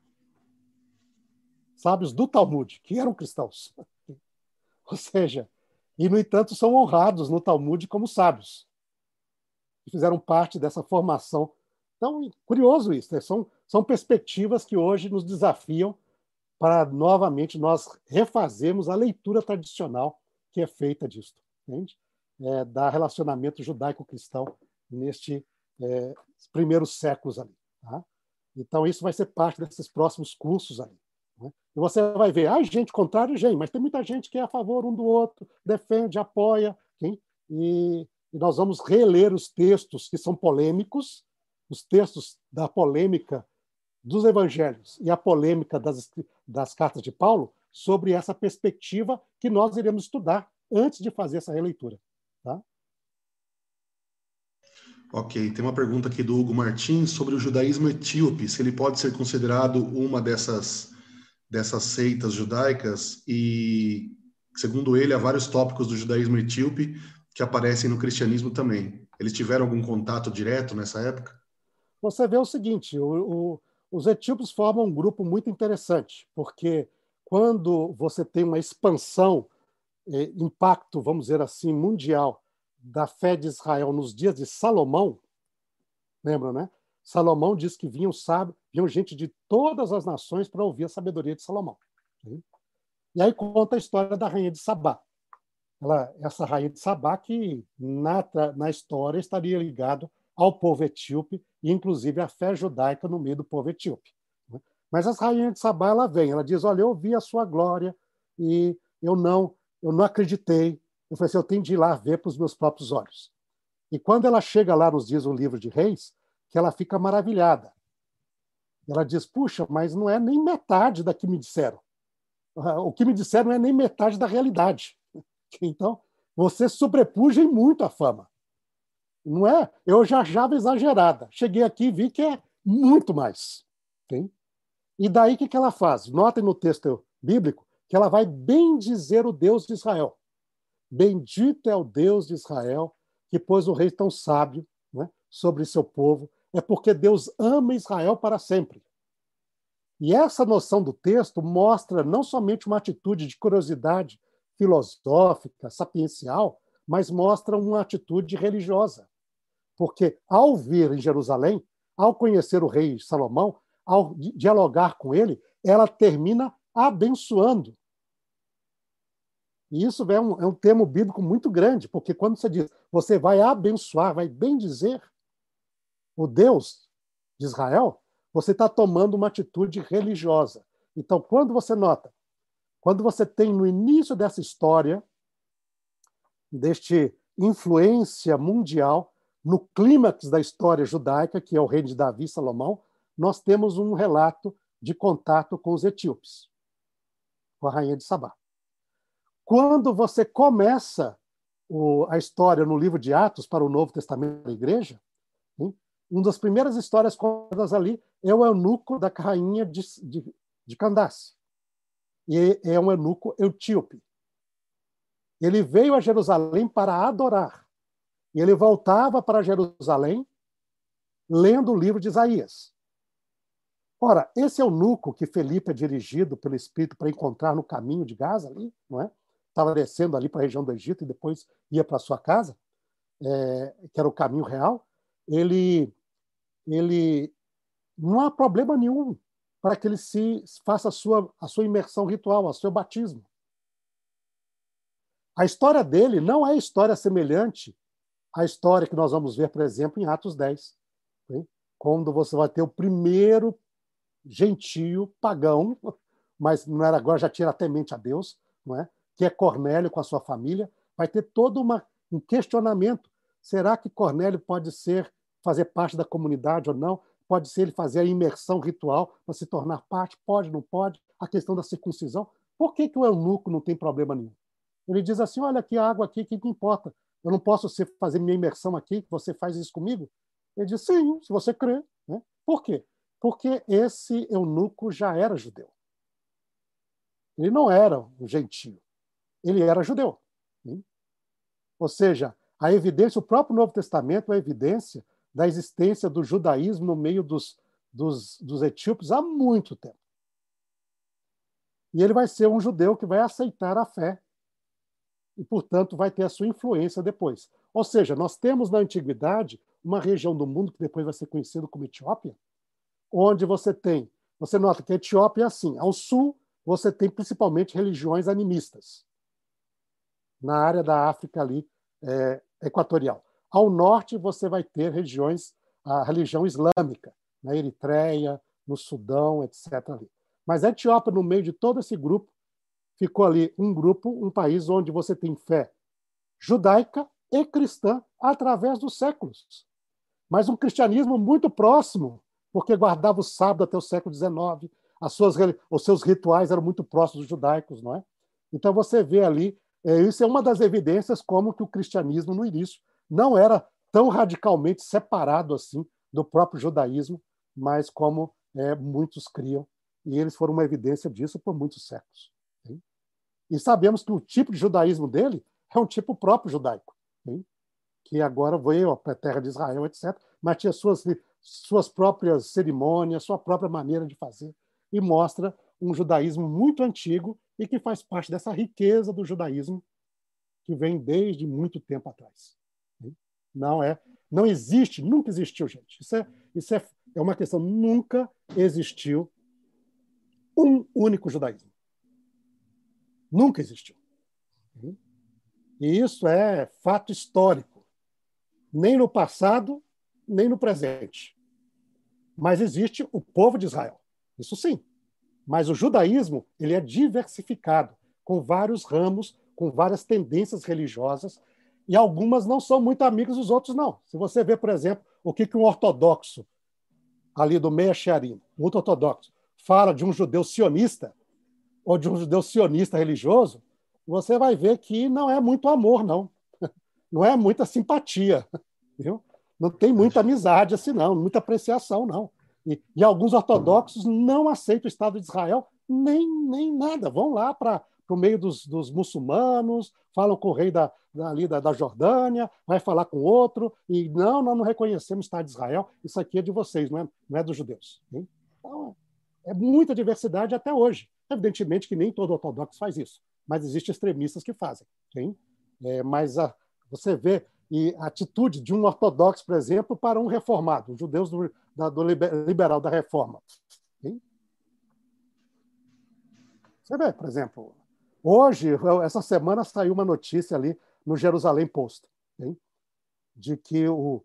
Sábios do Talmud, que eram cristãos. Ou seja, e, no entanto, são honrados no Talmud como sábios, que fizeram parte dessa formação. Então, curioso isso, né? São perspectivas que hoje nos desafiam para, novamente, nós refazermos a leitura tradicional que é feita disso, entende? Da relacionamento judaico-cristão nestes primeiros séculos ali. Tá? Então, isso vai ser parte desses próximos cursos ali. Né? E você vai ver, gente contrária, gente, mas tem muita gente que é a favor um do outro, defende, apoia. Okay? E nós vamos reler os textos que são polêmicos os textos da polêmica dos evangelhos e a polêmica das cartas de Paulo sobre essa perspectiva que nós iremos estudar antes de fazer essa releitura. Tá? Ok, tem uma pergunta aqui do Hugo Martins sobre o judaísmo etíope, se ele pode ser considerado uma dessas seitas judaicas e, segundo ele, há vários tópicos do judaísmo etíope que aparecem no cristianismo também. Eles tiveram algum contato direto nessa época? Você vê o seguinte, os etíopes formam um grupo muito interessante, porque quando você tem uma expansão, impacto, vamos dizer assim, mundial da fé de Israel nos dias de Salomão, lembra, né? Salomão diz que vinham gente de todas as nações para ouvir a sabedoria de Salomão. E aí conta a história da rainha de Sabá. Essa rainha de Sabá que na história estaria ligado ao povo etíope e inclusive à fé judaica no meio do povo etíope. Mas a rainha de Sabá ela diz, olha, eu vi a sua glória e eu não acreditei. Eu falei assim, eu tenho de ir lá ver para os meus próprios olhos. E quando ela chega lá, nos diz o livro de Reis, que ela fica maravilhada. Ela diz, puxa, mas não é nem metade da que me disseram. O que me disseram não é nem metade da realidade. Então, você sobrepuja muito a fama. Não é? Eu já achava exagerada. Cheguei aqui e vi que é muito mais. Tem? E daí o que ela faz? Notem no texto bíblico que ela vai bendizer o Deus de Israel. Bendito é o Deus de Israel, que pôs o rei tão sábio, né, sobre seu povo. É porque Deus ama Israel para sempre. E essa noção do texto mostra não somente uma atitude de curiosidade filosófica, sapiencial, mas mostra uma atitude religiosa. Porque ao vir em Jerusalém, ao conhecer o rei Salomão, ao dialogar com ele, ela termina abençoando. E isso é um termo bíblico muito grande, porque quando você diz, você vai abençoar, vai bendizer o Deus de Israel, você está tomando uma atitude religiosa. Então, quando você tem no início dessa história, deste influência mundial, no clímax da história judaica, que é o reino de Davi e Salomão, nós temos um relato de contato com os etíopes, com a rainha de Sabá. Quando você começa a história no livro de Atos para o Novo Testamento da Igreja, uma das primeiras histórias contadas ali é o eunuco da rainha de Candace. E é um eunuco etíope. Ele veio a Jerusalém para adorar. E ele voltava para Jerusalém lendo o livro de Isaías. Ora, esse eunuco que Felipe é dirigido pelo Espírito para encontrar no caminho de Gaza, ali, não é? Estava descendo ali para a região do Egito e depois ia para a sua casa, que era o caminho real, ele não há problema nenhum para que ele se faça a sua imersão ritual, o seu batismo. A história dele não é história semelhante à história que nós vamos ver, por exemplo, em Atos 10, quando você vai ter o primeiro gentio pagão, mas não era agora, já tinha até mente a Deus, não é? Que é Cornélio com a sua família, vai ter todo um questionamento. Será que Cornélio pode fazer parte da comunidade ou não? Pode ser ele fazer a imersão ritual para se tornar parte? Pode, não pode? A questão da circuncisão. Por que o eunuco não tem problema nenhum? Ele diz assim, olha aqui a água aqui, o que importa? Eu não posso fazer minha imersão aqui, você faz isso comigo? Ele diz, sim, se você crê. Né? Por quê? Porque esse eunuco já era judeu. Ele não era um gentio. Ele era judeu. Ou seja, a evidência, o próprio Novo Testamento é a evidência da existência do judaísmo no meio dos etíopes há muito tempo. E ele vai ser um judeu que vai aceitar a fé e, portanto, vai ter a sua influência depois. Ou seja, nós temos na antiguidade uma região do mundo que depois vai ser conhecido como Etiópia, onde você nota que a Etiópia é assim, ao sul você tem principalmente religiões animistas, na área da África ali, equatorial. Ao norte você vai ter a religião islâmica, na Eritreia, no Sudão, etc. Ali. Mas a Etiópia, no meio de todo esse grupo, ficou ali um país onde você tem fé judaica e cristã através dos séculos. mas um cristianismo muito próximo, porque guardava o sábado até o século XIX, os seus rituais eram muito próximos dos judaicos, não é? Então você vê ali, isso é uma das evidências como que o cristianismo no início não era tão radicalmente separado assim do próprio judaísmo, mas como muitos criam, e eles foram uma evidência disso por muitos séculos. Hein? E sabemos que o tipo de judaísmo dele é um tipo próprio judaico, hein? Que agora veio para a terra de Israel, etc., mas tinha suas próprias cerimônias, sua própria maneira de fazer, e mostra um judaísmo muito antigo e que faz parte dessa riqueza do judaísmo que vem desde muito tempo atrás. Não existe, nunca existiu, gente. Isso é uma questão, nunca existiu um único judaísmo. Nunca existiu. E isso é fato histórico. Nem no passado, nem no presente. Mas existe o povo de Israel. Isso sim. Mas o judaísmo ele é diversificado, com vários ramos, com várias tendências religiosas, e algumas não são muito amigas dos outros, não. Se você vê, por exemplo, o que um ortodoxo, ali do Meah Shearim, um ortodoxo, fala de um judeu sionista, ou de um judeu sionista religioso, você vai ver que não é muito amor, não. Não é muita simpatia. Viu? Não tem muita amizade assim, não, muita apreciação, não. E alguns ortodoxos não aceitam o Estado de Israel, nem nada. Vão lá para o meio dos muçulmanos, falam com o rei da Jordânia, vai falar com outro, e nós não reconhecemos o Estado de Israel, isso aqui é de vocês, não é dos judeus. Hein? Então, é muita diversidade até hoje. Evidentemente que nem todo ortodoxo faz isso, mas existem extremistas que fazem. Hein? Mas você vê a atitude de um ortodoxo, por exemplo, para um reformado, os judeus do liberal da reforma. Hein? Você vê, por exemplo, hoje, essa semana, saiu uma notícia ali no Jerusalém Post, hein? De que o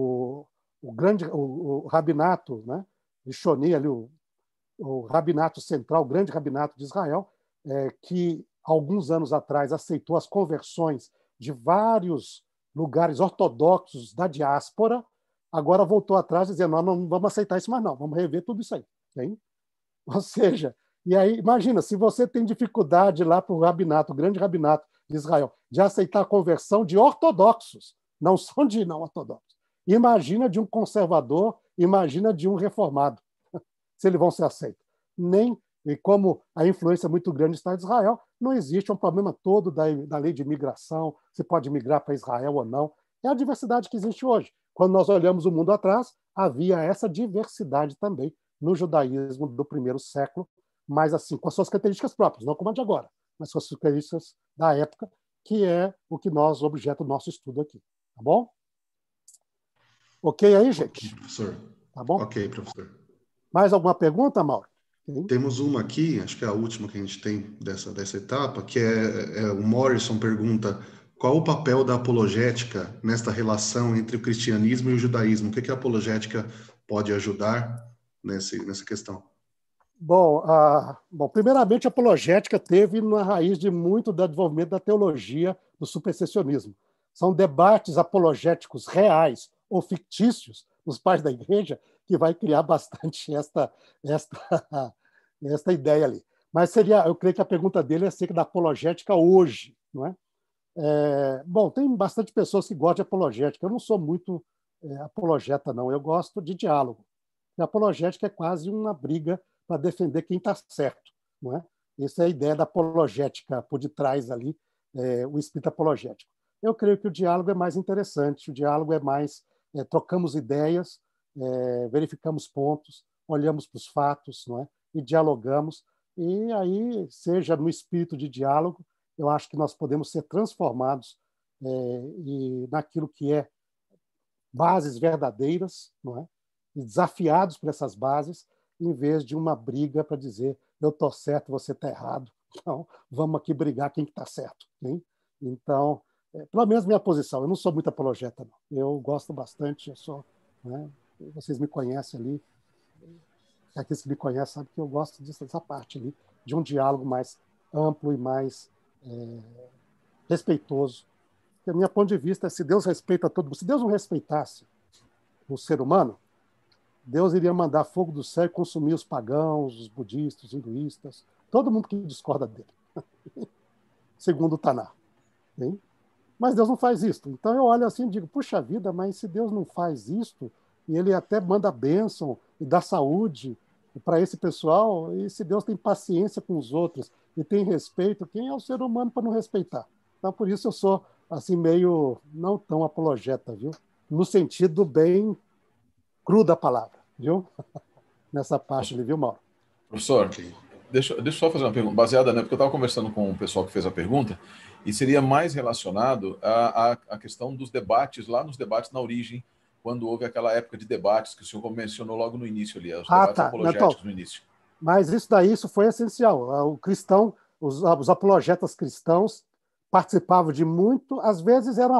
rabinato, né, de Shoni, ali, o rabinato central, o grande rabinato de Israel, que alguns anos atrás aceitou as conversões de vários lugares ortodoxos da diáspora, agora voltou atrás dizendo, nós não vamos aceitar isso mais não, vamos rever tudo isso aí. Hein? Ou seja, e aí, imagina, se você tem dificuldade lá para o rabinato, o grande rabinato de Israel, de aceitar a conversão de ortodoxos, não são de não ortodoxos. Imagina de um conservador, imagina de um reformado, se eles vão ser aceitos. E como a influência é muito grande do Estado de Israel, não existe um problema todo da lei de imigração, se pode migrar para Israel ou não. É a diversidade que existe hoje. Quando nós olhamos o mundo atrás, havia essa diversidade também no judaísmo do primeiro século, mas assim, com as suas características próprias, não como a de agora, mas com as suas características da época, que é o que nós objeto do nosso estudo aqui. Tá bom? Ok aí, gente? Ok, professor. Tá bom? Ok, professor. Mais alguma pergunta, Mauro? Temos uma aqui, acho que é a última que a gente tem dessa etapa, que o Morrison pergunta qual o papel da apologética nesta relação entre o cristianismo e o judaísmo? O que a apologética pode ajudar nessa questão? Bom, primeiramente, a apologética teve na raiz de muito do desenvolvimento da teologia do supersessionismo. São debates apologéticos reais ou fictícios nos pais da igreja que vai criar bastante esta ideia ali. Mas eu creio que a pergunta dele é acerca da apologética hoje, não é? Bom, tem bastante pessoas que gostam de apologética. Eu não sou muito apologeta, não. Eu gosto de diálogo. E a apologética é quase uma briga para defender quem está certo, não é? Essa é a ideia da apologética por detrás ali, o espírito apologético. Eu creio que o diálogo é mais interessante, o diálogo é mais trocamos ideias, verificamos pontos, olhamos para os fatos, não é? E dialogamos, e aí, seja no espírito de diálogo, eu acho que nós podemos ser transformados e naquilo que é bases verdadeiras, não é? E desafiados por essas bases, em vez de uma briga para dizer eu estou certo, você está errado. Então, vamos aqui brigar quem está certo. Hein? Então, pelo menos minha posição, eu não sou muito apologeta, não. Eu gosto bastante, né? Vocês me conhecem ali, aqueles que me conhecem sabem que eu gosto dessa parte ali, de um diálogo mais amplo e mais respeitoso. Porque, a minha ponto de vista, se Deus respeita todo mundo, se Deus não respeitasse o ser humano, Deus iria mandar fogo do céu e consumir os pagãos, os budistas, os hinduístas, todo mundo que discorda dele, segundo o Tanar. Hein? Mas Deus não faz isso. Então eu olho assim e digo, puxa vida, mas se Deus não faz isso, e ele até manda bênção e dá saúde para esse pessoal, e se Deus tem paciência com os outros e tem respeito, quem é o ser humano para não respeitar? Então por isso eu sou assim meio não tão apologeta, viu? No sentido bem cru da palavra, viu? Nessa parte ali, viu, Mauro? Professor, deixa eu só fazer uma pergunta, baseada, né? Porque eu estava conversando com o pessoal que fez a pergunta, e seria mais relacionado à questão dos debates, lá nos debates na origem, quando houve aquela época de debates que o senhor mencionou logo no início ali, os debates apologéticos então, no início. Mas isso foi essencial. O cristão, os apologetas cristãos participavam de muito, às vezes eram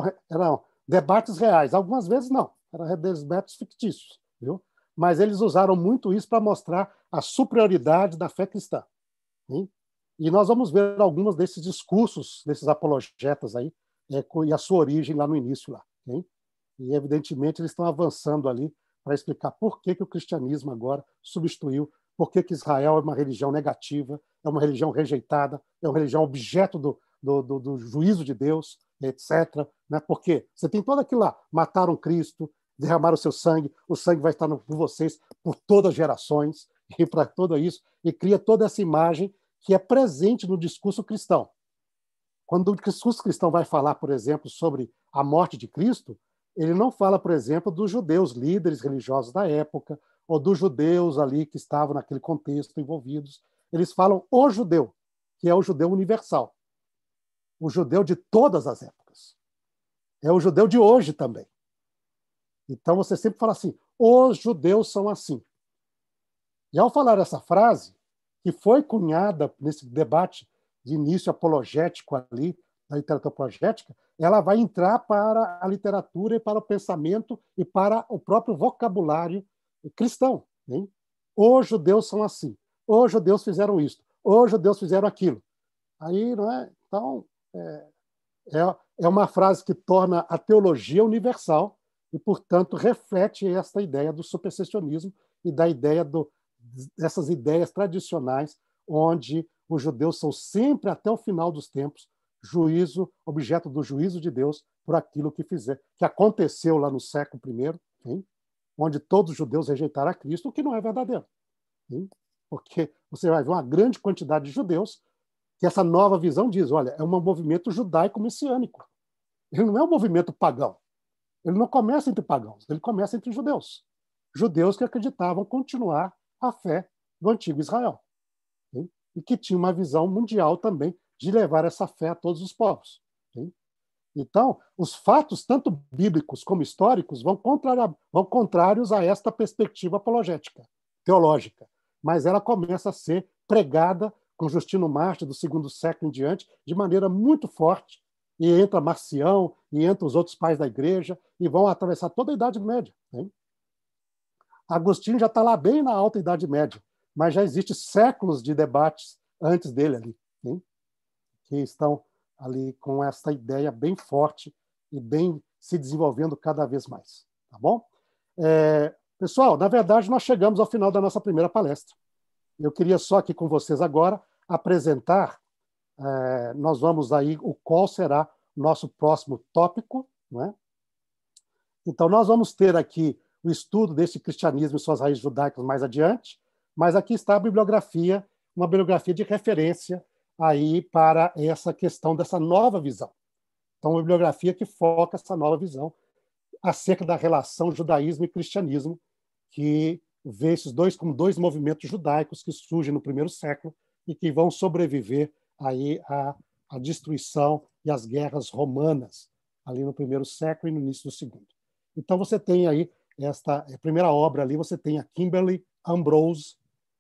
debates reais, algumas vezes não, eram debates fictícios, viu? Mas eles usaram muito isso para mostrar a superioridade da fé cristã. Hein? E nós vamos ver alguns desses discursos, desses apologetas aí, e a sua origem lá no início. Lá, hein? E, evidentemente, eles estão avançando ali para explicar por que o cristianismo agora substituiu, por que Israel é uma religião negativa, é uma religião rejeitada, é uma religião objeto do juízo de Deus, etc. Né? Porque você tem todo aquilo lá, mataram Cristo, derramaram o seu sangue, o sangue vai estar com vocês por todas as gerações, e para tudo isso, e cria toda essa imagem que é presente no discurso cristão. Quando o discurso cristão vai falar, por exemplo, sobre a morte de Cristo, ele não fala, por exemplo, dos judeus líderes religiosos da época, ou dos judeus ali que estavam naquele contexto envolvidos. Eles falam o judeu, que é o judeu universal. O judeu de todas as épocas. É o judeu de hoje também. Então você sempre fala assim, os judeus são assim. E ao falar essa frase, que foi cunhada nesse debate de início apologético ali, da literatura apologética, ela vai entrar para a literatura e para o pensamento e para o próprio vocabulário cristão. Hein? Os judeus são assim, os judeus fizeram isso, os judeus fizeram aquilo. Aí, não é? Então, é uma frase que torna a teologia universal e, portanto, reflete esta ideia do supersessionismo e da ideia dessas ideias tradicionais, onde os judeus são sempre, até o final dos tempos, objeto do juízo de Deus por aquilo que aconteceu lá no século I, hein? Onde todos os judeus rejeitaram a Cristo, o que não é verdadeiro. Hein? Porque você vai ver uma grande quantidade de judeus que essa nova visão diz, olha, é um movimento judaico-messiânico. Ele não é um movimento pagão. Ele não começa entre pagãos, ele começa entre judeus. Judeus que acreditavam continuar a fé do antigo Israel. Hein? E que tinha uma visão mundial também de levar essa fé a todos os povos. Hein? Então, os fatos, tanto bíblicos como históricos, vão contrários a esta perspectiva apologética, teológica. Mas ela começa a ser pregada com Justino Mártir, do segundo século em diante, de maneira muito forte, e entra Marcião, e entra os outros pais da igreja, e vão atravessar toda a Idade Média. Hein? Agostinho já está lá bem na Alta Idade Média, mas já existe séculos de debates antes dele ali, hein? Que estão ali com essa ideia bem forte e bem se desenvolvendo cada vez mais. Tá bom? Pessoal, na verdade, nós chegamos ao final da nossa primeira palestra. Eu queria só aqui com vocês agora apresentar, nós vamos aí, qual será o nosso próximo tópico, não é? Então, nós vamos ter aqui o estudo desse cristianismo e suas raízes judaicas mais adiante, mas aqui está a bibliografia, uma bibliografia de referência aí para essa questão dessa nova visão. Então, uma bibliografia que foca essa nova visão acerca da relação judaísmo e cristianismo, que vê esses dois como dois movimentos judaicos que surgem no primeiro século e que vão sobreviver aí à destruição e às guerras romanas, ali no primeiro século e no início do segundo. Então, você tem aí esta primeira obra ali, você tem a Kimberly Ambrose,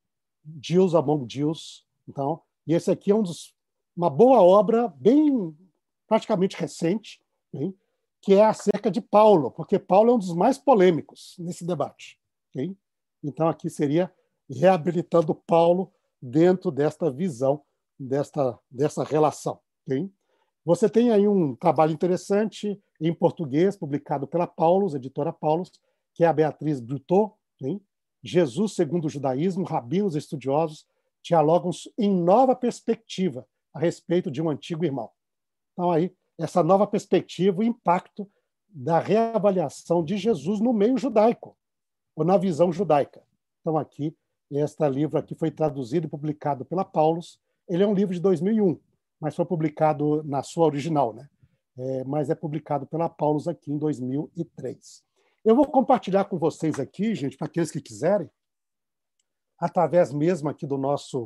Jews Among Jews. Então, e esse aqui é uma boa obra, bem praticamente recente, hein, que é acerca de Paulo, porque Paulo é um dos mais polêmicos nesse debate. Okay? Então, aqui seria reabilitando Paulo dentro desta visão, dessa relação. Okay? Você tem aí um trabalho interessante em português, publicado pela Paulus, editora Paulus, que é a Beatriz Brutot, hein? Jesus segundo o judaísmo, rabinos e estudiosos dialogam em nova perspectiva a respeito de um antigo irmão. Então, aí, essa nova perspectiva, o impacto da reavaliação de Jesus no meio judaico, ou na visão judaica. Então, aqui, este livro aqui foi traduzido e publicado pela Paulus. Ele é um livro de 2001, mas foi publicado na sua original, né? Mas é publicado pela Paulus aqui em 2003. Eu vou compartilhar com vocês aqui, gente, para aqueles que quiserem, através mesmo aqui do nosso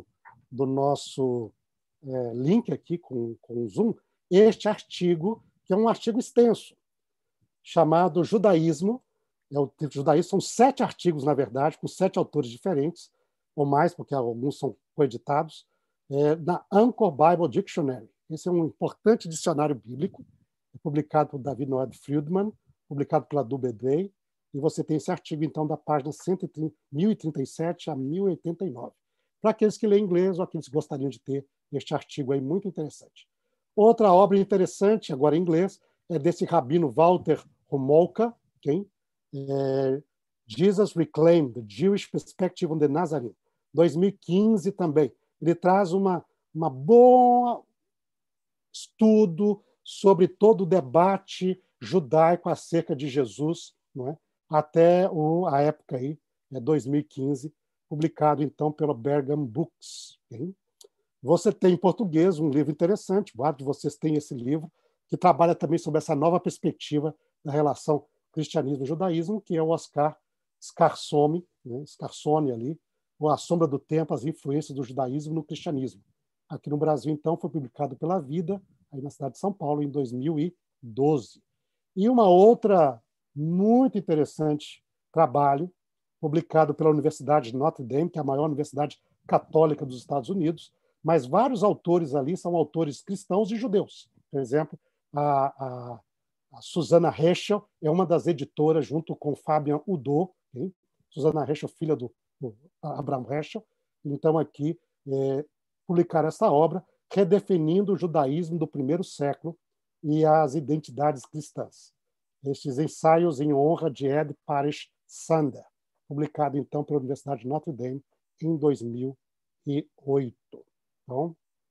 link aqui com o Zoom, este artigo, que é um artigo extenso, chamado Judaísmo. O Judaísmo são 7 artigos, na verdade, com 7 autores diferentes, ou mais, porque alguns são coeditados, na Anchor Bible Dictionary. Esse é um importante dicionário bíblico, publicado por David Noah Friedman, publicado pela Doubleday, e você tem esse artigo, então, da página 1037 a 1089. Para aqueles que lêem inglês ou aqueles que gostariam de ter este artigo aí, muito interessante. Outra obra interessante, agora em inglês, é desse rabino Walter Homolka, okay? Jesus Reclaimed, The Jewish Perspective on the Nazarene, 2015 também. Ele traz uma boa estudo sobre todo o debate judaico acerca de Jesus, não é? Até a época aí, 2015, publicado então pela Bergham Books. Okay? Você tem em português um livro interessante, vários de vocês têm esse livro, que trabalha também sobre essa nova perspectiva da relação cristianismo e judaísmo, que é o Oscar Scarsone, né? Scarsone ali, ou A Sombra do Tempo, as influências do judaísmo no cristianismo. Aqui no Brasil, então, foi publicado pela Vida, aí na cidade de São Paulo, em 2012. E uma outra muito interessante trabalho, publicado pela Universidade de Notre Dame, que é a maior universidade católica dos Estados Unidos, mas vários autores ali são autores cristãos e judeus. Por exemplo, a Susana Heschel é uma das editoras, junto com Fabian Udo, hein? Susana Heschel, filha do Abraham Heschel. Então, aqui, publicaram essa obra, redefinindo o judaísmo do primeiro século e as identidades cristãs. Estes ensaios em honra de Ed Parish Sander, publicado, então, pela Universidade de Notre Dame em 2008. Então,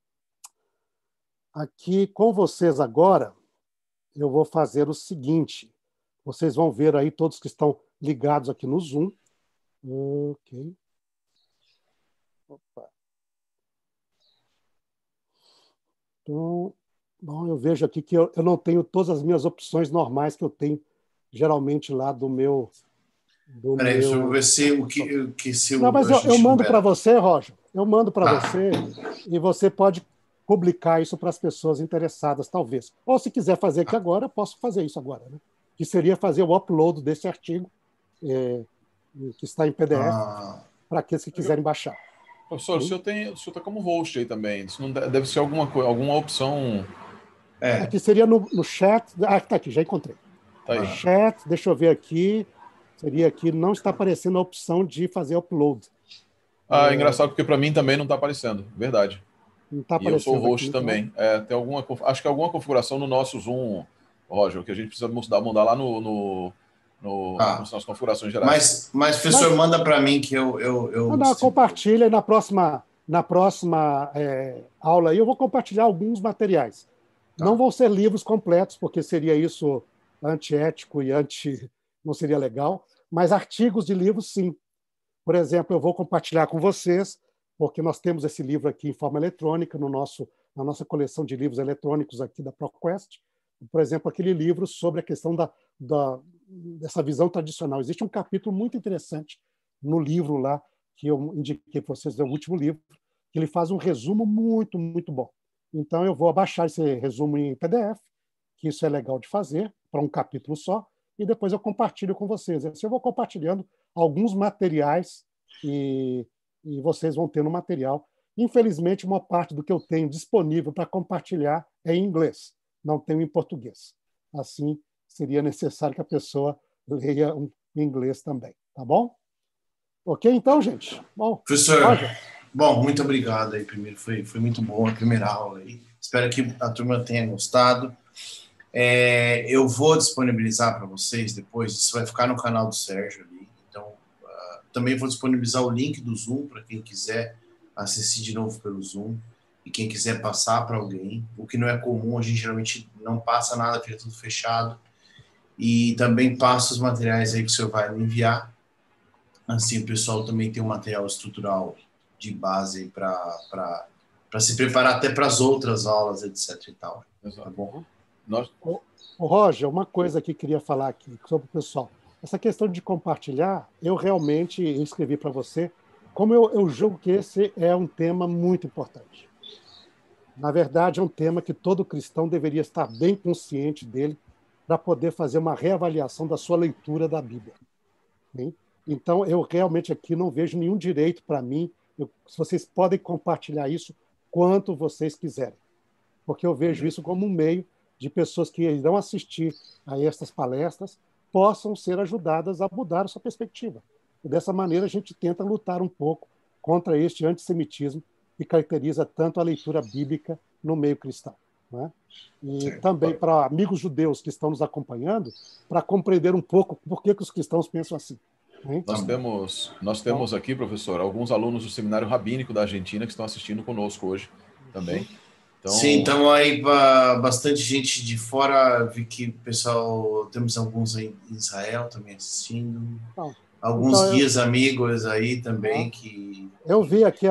aqui com vocês agora, eu vou fazer o seguinte. Vocês vão ver aí todos que estão ligados aqui no Zoom. Ok. Opa. Então, bom, eu vejo aqui que eu não tenho todas as minhas opções normais que eu tenho geralmente lá do meu... Peraí, deixa eu ver se Não, mas eu mando para você, Roger. Eu mando para você e você pode publicar isso para as pessoas interessadas, talvez. Ou se quiser fazer aqui agora, eu posso fazer isso agora, né? Que seria fazer o upload desse artigo, que está em PDF, para aqueles que quiserem baixar. Professor, o senhor está como host aí também. Isso não deve ser alguma opção... Aqui seria no chat... Ah, está aqui, já encontrei. Tá aí. Chat, deixa eu ver aqui. Seria aqui, não está aparecendo a opção de fazer upload. É engraçado, porque para mim também não está aparecendo. Verdade. Não tá e eu sou o host aqui, também. Então... acho que alguma configuração no nosso Zoom, Roger, que a gente precisa mudar lá nas configurações gerais. Mas professor, manda para mim que eu compartilha e na próxima aula aí eu vou compartilhar alguns materiais. Não vão ser livros completos, porque seria isso antiético e não seria legal, mas artigos de livros, sim. Por exemplo, eu vou compartilhar com vocês, porque nós temos esse livro aqui em forma eletrônica na nossa coleção de livros eletrônicos aqui da ProQuest. Por exemplo, aquele livro sobre a questão dessa visão tradicional. Existe um capítulo muito interessante no livro lá, que eu indiquei para vocês, é o último livro, que ele faz um resumo muito, muito bom. Então, eu vou abaixar esse resumo em PDF, que isso é legal de fazer, para um capítulo só, e depois eu compartilho com vocês. Assim, eu vou compartilhando alguns materiais e vocês vão ter no material. Infelizmente, uma parte do que eu tenho disponível para compartilhar é em inglês, não tenho em português. Assim, seria necessário que a pessoa leia em inglês também, tá bom? Ok, então, gente? Bom, professor, bom, muito obrigado aí primeiro, foi muito bom a primeira aula aí. Espero que a turma tenha gostado. Eu vou disponibilizar para vocês depois, isso vai ficar no canal do Sérgio ali. Então, também vou disponibilizar o link do Zoom para quem quiser assistir de novo pelo Zoom e quem quiser passar para alguém. O que não é comum, a gente geralmente não passa nada, fica tudo fechado. E também passa os materiais aí que o senhor vai me enviar. Assim, o pessoal também tem um material estrutural de base para se preparar até para as outras aulas, etc. e tal. Exato. Tá bom? Ô, Roger, uma coisa que queria falar aqui sobre o pessoal. Essa questão de compartilhar, eu realmente escrevi para você, como eu julgo que esse é um tema muito importante. Na verdade, é um tema que todo cristão deveria estar bem consciente dele para poder fazer uma reavaliação da sua leitura da Bíblia. Hein? Então, eu realmente aqui não vejo nenhum direito para mim. Vocês podem compartilhar isso quanto vocês quiserem, porque eu vejo isso como um meio de pessoas que irão assistir a estas palestras possam ser ajudadas a mudar a sua perspectiva. E dessa maneira a gente tenta lutar um pouco contra este antissemitismo que caracteriza tanto a leitura bíblica no meio cristão. Né? E também para amigos judeus que estão nos acompanhando, para compreender um pouco por que os cristãos pensam assim. Hein? Nós temos aqui, professor, alguns alunos do Seminário Rabínico da Argentina que estão assistindo conosco hoje também. Então... Sim, então aí bastante gente de fora, vi que o pessoal, temos alguns em Israel também assistindo, alguns então guias amigos aí também que... Eu vi aqui,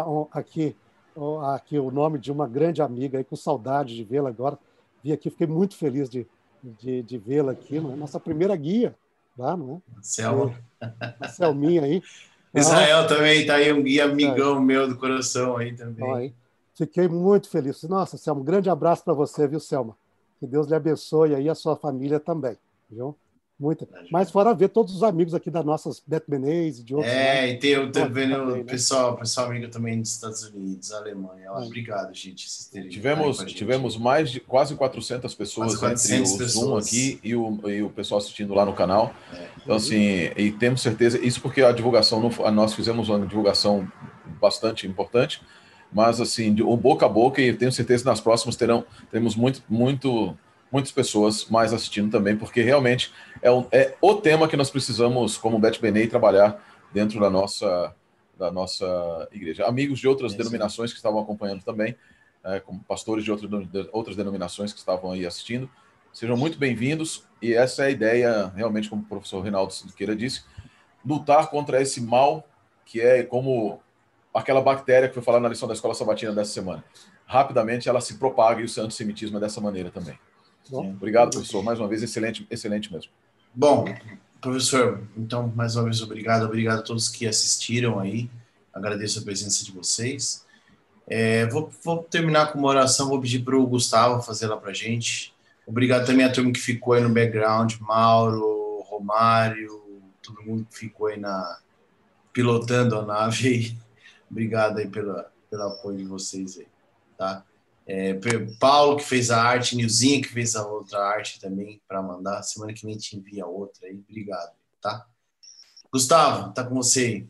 aqui o nome de uma grande amiga, aí, com saudade de vê-la agora, vi aqui, fiquei muito feliz de vê-la aqui, não é? Nossa primeira guia, lá, não é? Selma. A Selminha aí. Israel também está aí, um guia amigão meu do coração aí também. Aí. Fiquei muito feliz. Nossa, Selma, um grande abraço para você, viu, Selma? Que Deus lhe abençoe aí a sua família também, viu? Muito. Mas fora ver todos os amigos aqui das nossas BetBenês e de outros. E tem o também, pessoal amigo também dos Estados Unidos, Alemanha. Obrigado, gente. Tivemos mais de quase 400 pessoas entre o Zoom aqui e o pessoal assistindo lá no canal. Então, assim, e temos certeza, isso porque a divulgação, nós fizemos uma divulgação bastante importante, mas, assim, o boca a boca, e tenho certeza que nas próximas teremos muitas pessoas mais assistindo também, porque realmente é o tema que nós precisamos, como Bet Benei, trabalhar dentro da nossa igreja. Amigos de outras denominações que estavam acompanhando também, como pastores de outras denominações que estavam aí assistindo, sejam muito bem-vindos, e essa é a ideia, realmente, como o professor Reinaldo Siqueira disse, lutar contra esse mal, que é como aquela bactéria que foi falada na lição da Escola Sabatina dessa semana. Rapidamente ela se propaga, e o antissemitismo é dessa maneira também. Obrigado, professor. Mais uma vez, excelente mesmo. Bom, professor, então, mais uma vez, obrigado a todos que assistiram aí. Agradeço a presença de vocês. Vou terminar com uma oração, vou pedir para o Gustavo fazer lá para a gente. Obrigado também a turma que ficou aí no background, Mauro, Romário, todo mundo que ficou aí pilotando a nave aí. Obrigado aí pelo apoio de vocês aí, tá? Paulo, que fez a arte, Nilzinha, que fez a outra arte também, para mandar. Semana que vem te envia outra aí. Obrigado, tá? Gustavo, tá com você aí.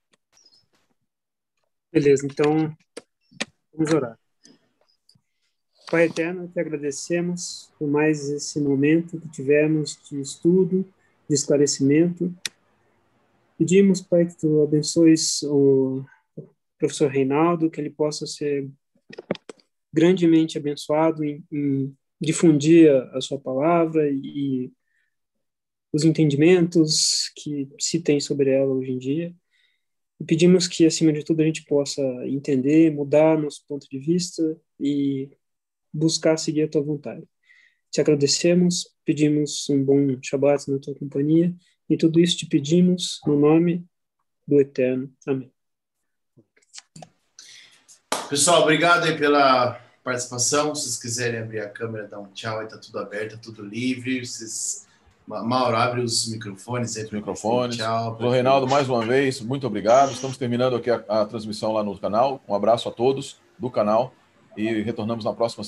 Beleza, então vamos orar. Pai eterno, te agradecemos por mais esse momento que tivemos de estudo, de esclarecimento. Pedimos, Pai, que tu abençoes o professor Reinaldo, que ele possa ser grandemente abençoado em difundir a sua palavra e os entendimentos que se tem sobre ela hoje em dia. E pedimos que, acima de tudo, a gente possa entender, mudar nosso ponto de vista e buscar seguir a tua vontade. Te agradecemos, pedimos um bom Shabbat na tua companhia, e tudo isso te pedimos no nome do Eterno. Amém. Pessoal, obrigado aí pela participação. Se vocês quiserem abrir a câmera, dar um tchau, aí tá tudo aberto, tá tudo livre. Mauro, abre os microfones aí. Tchau. Professor Reinaldo, mais uma vez, muito obrigado. Estamos terminando aqui a transmissão lá no canal. Um abraço a todos do canal e retornamos na próxima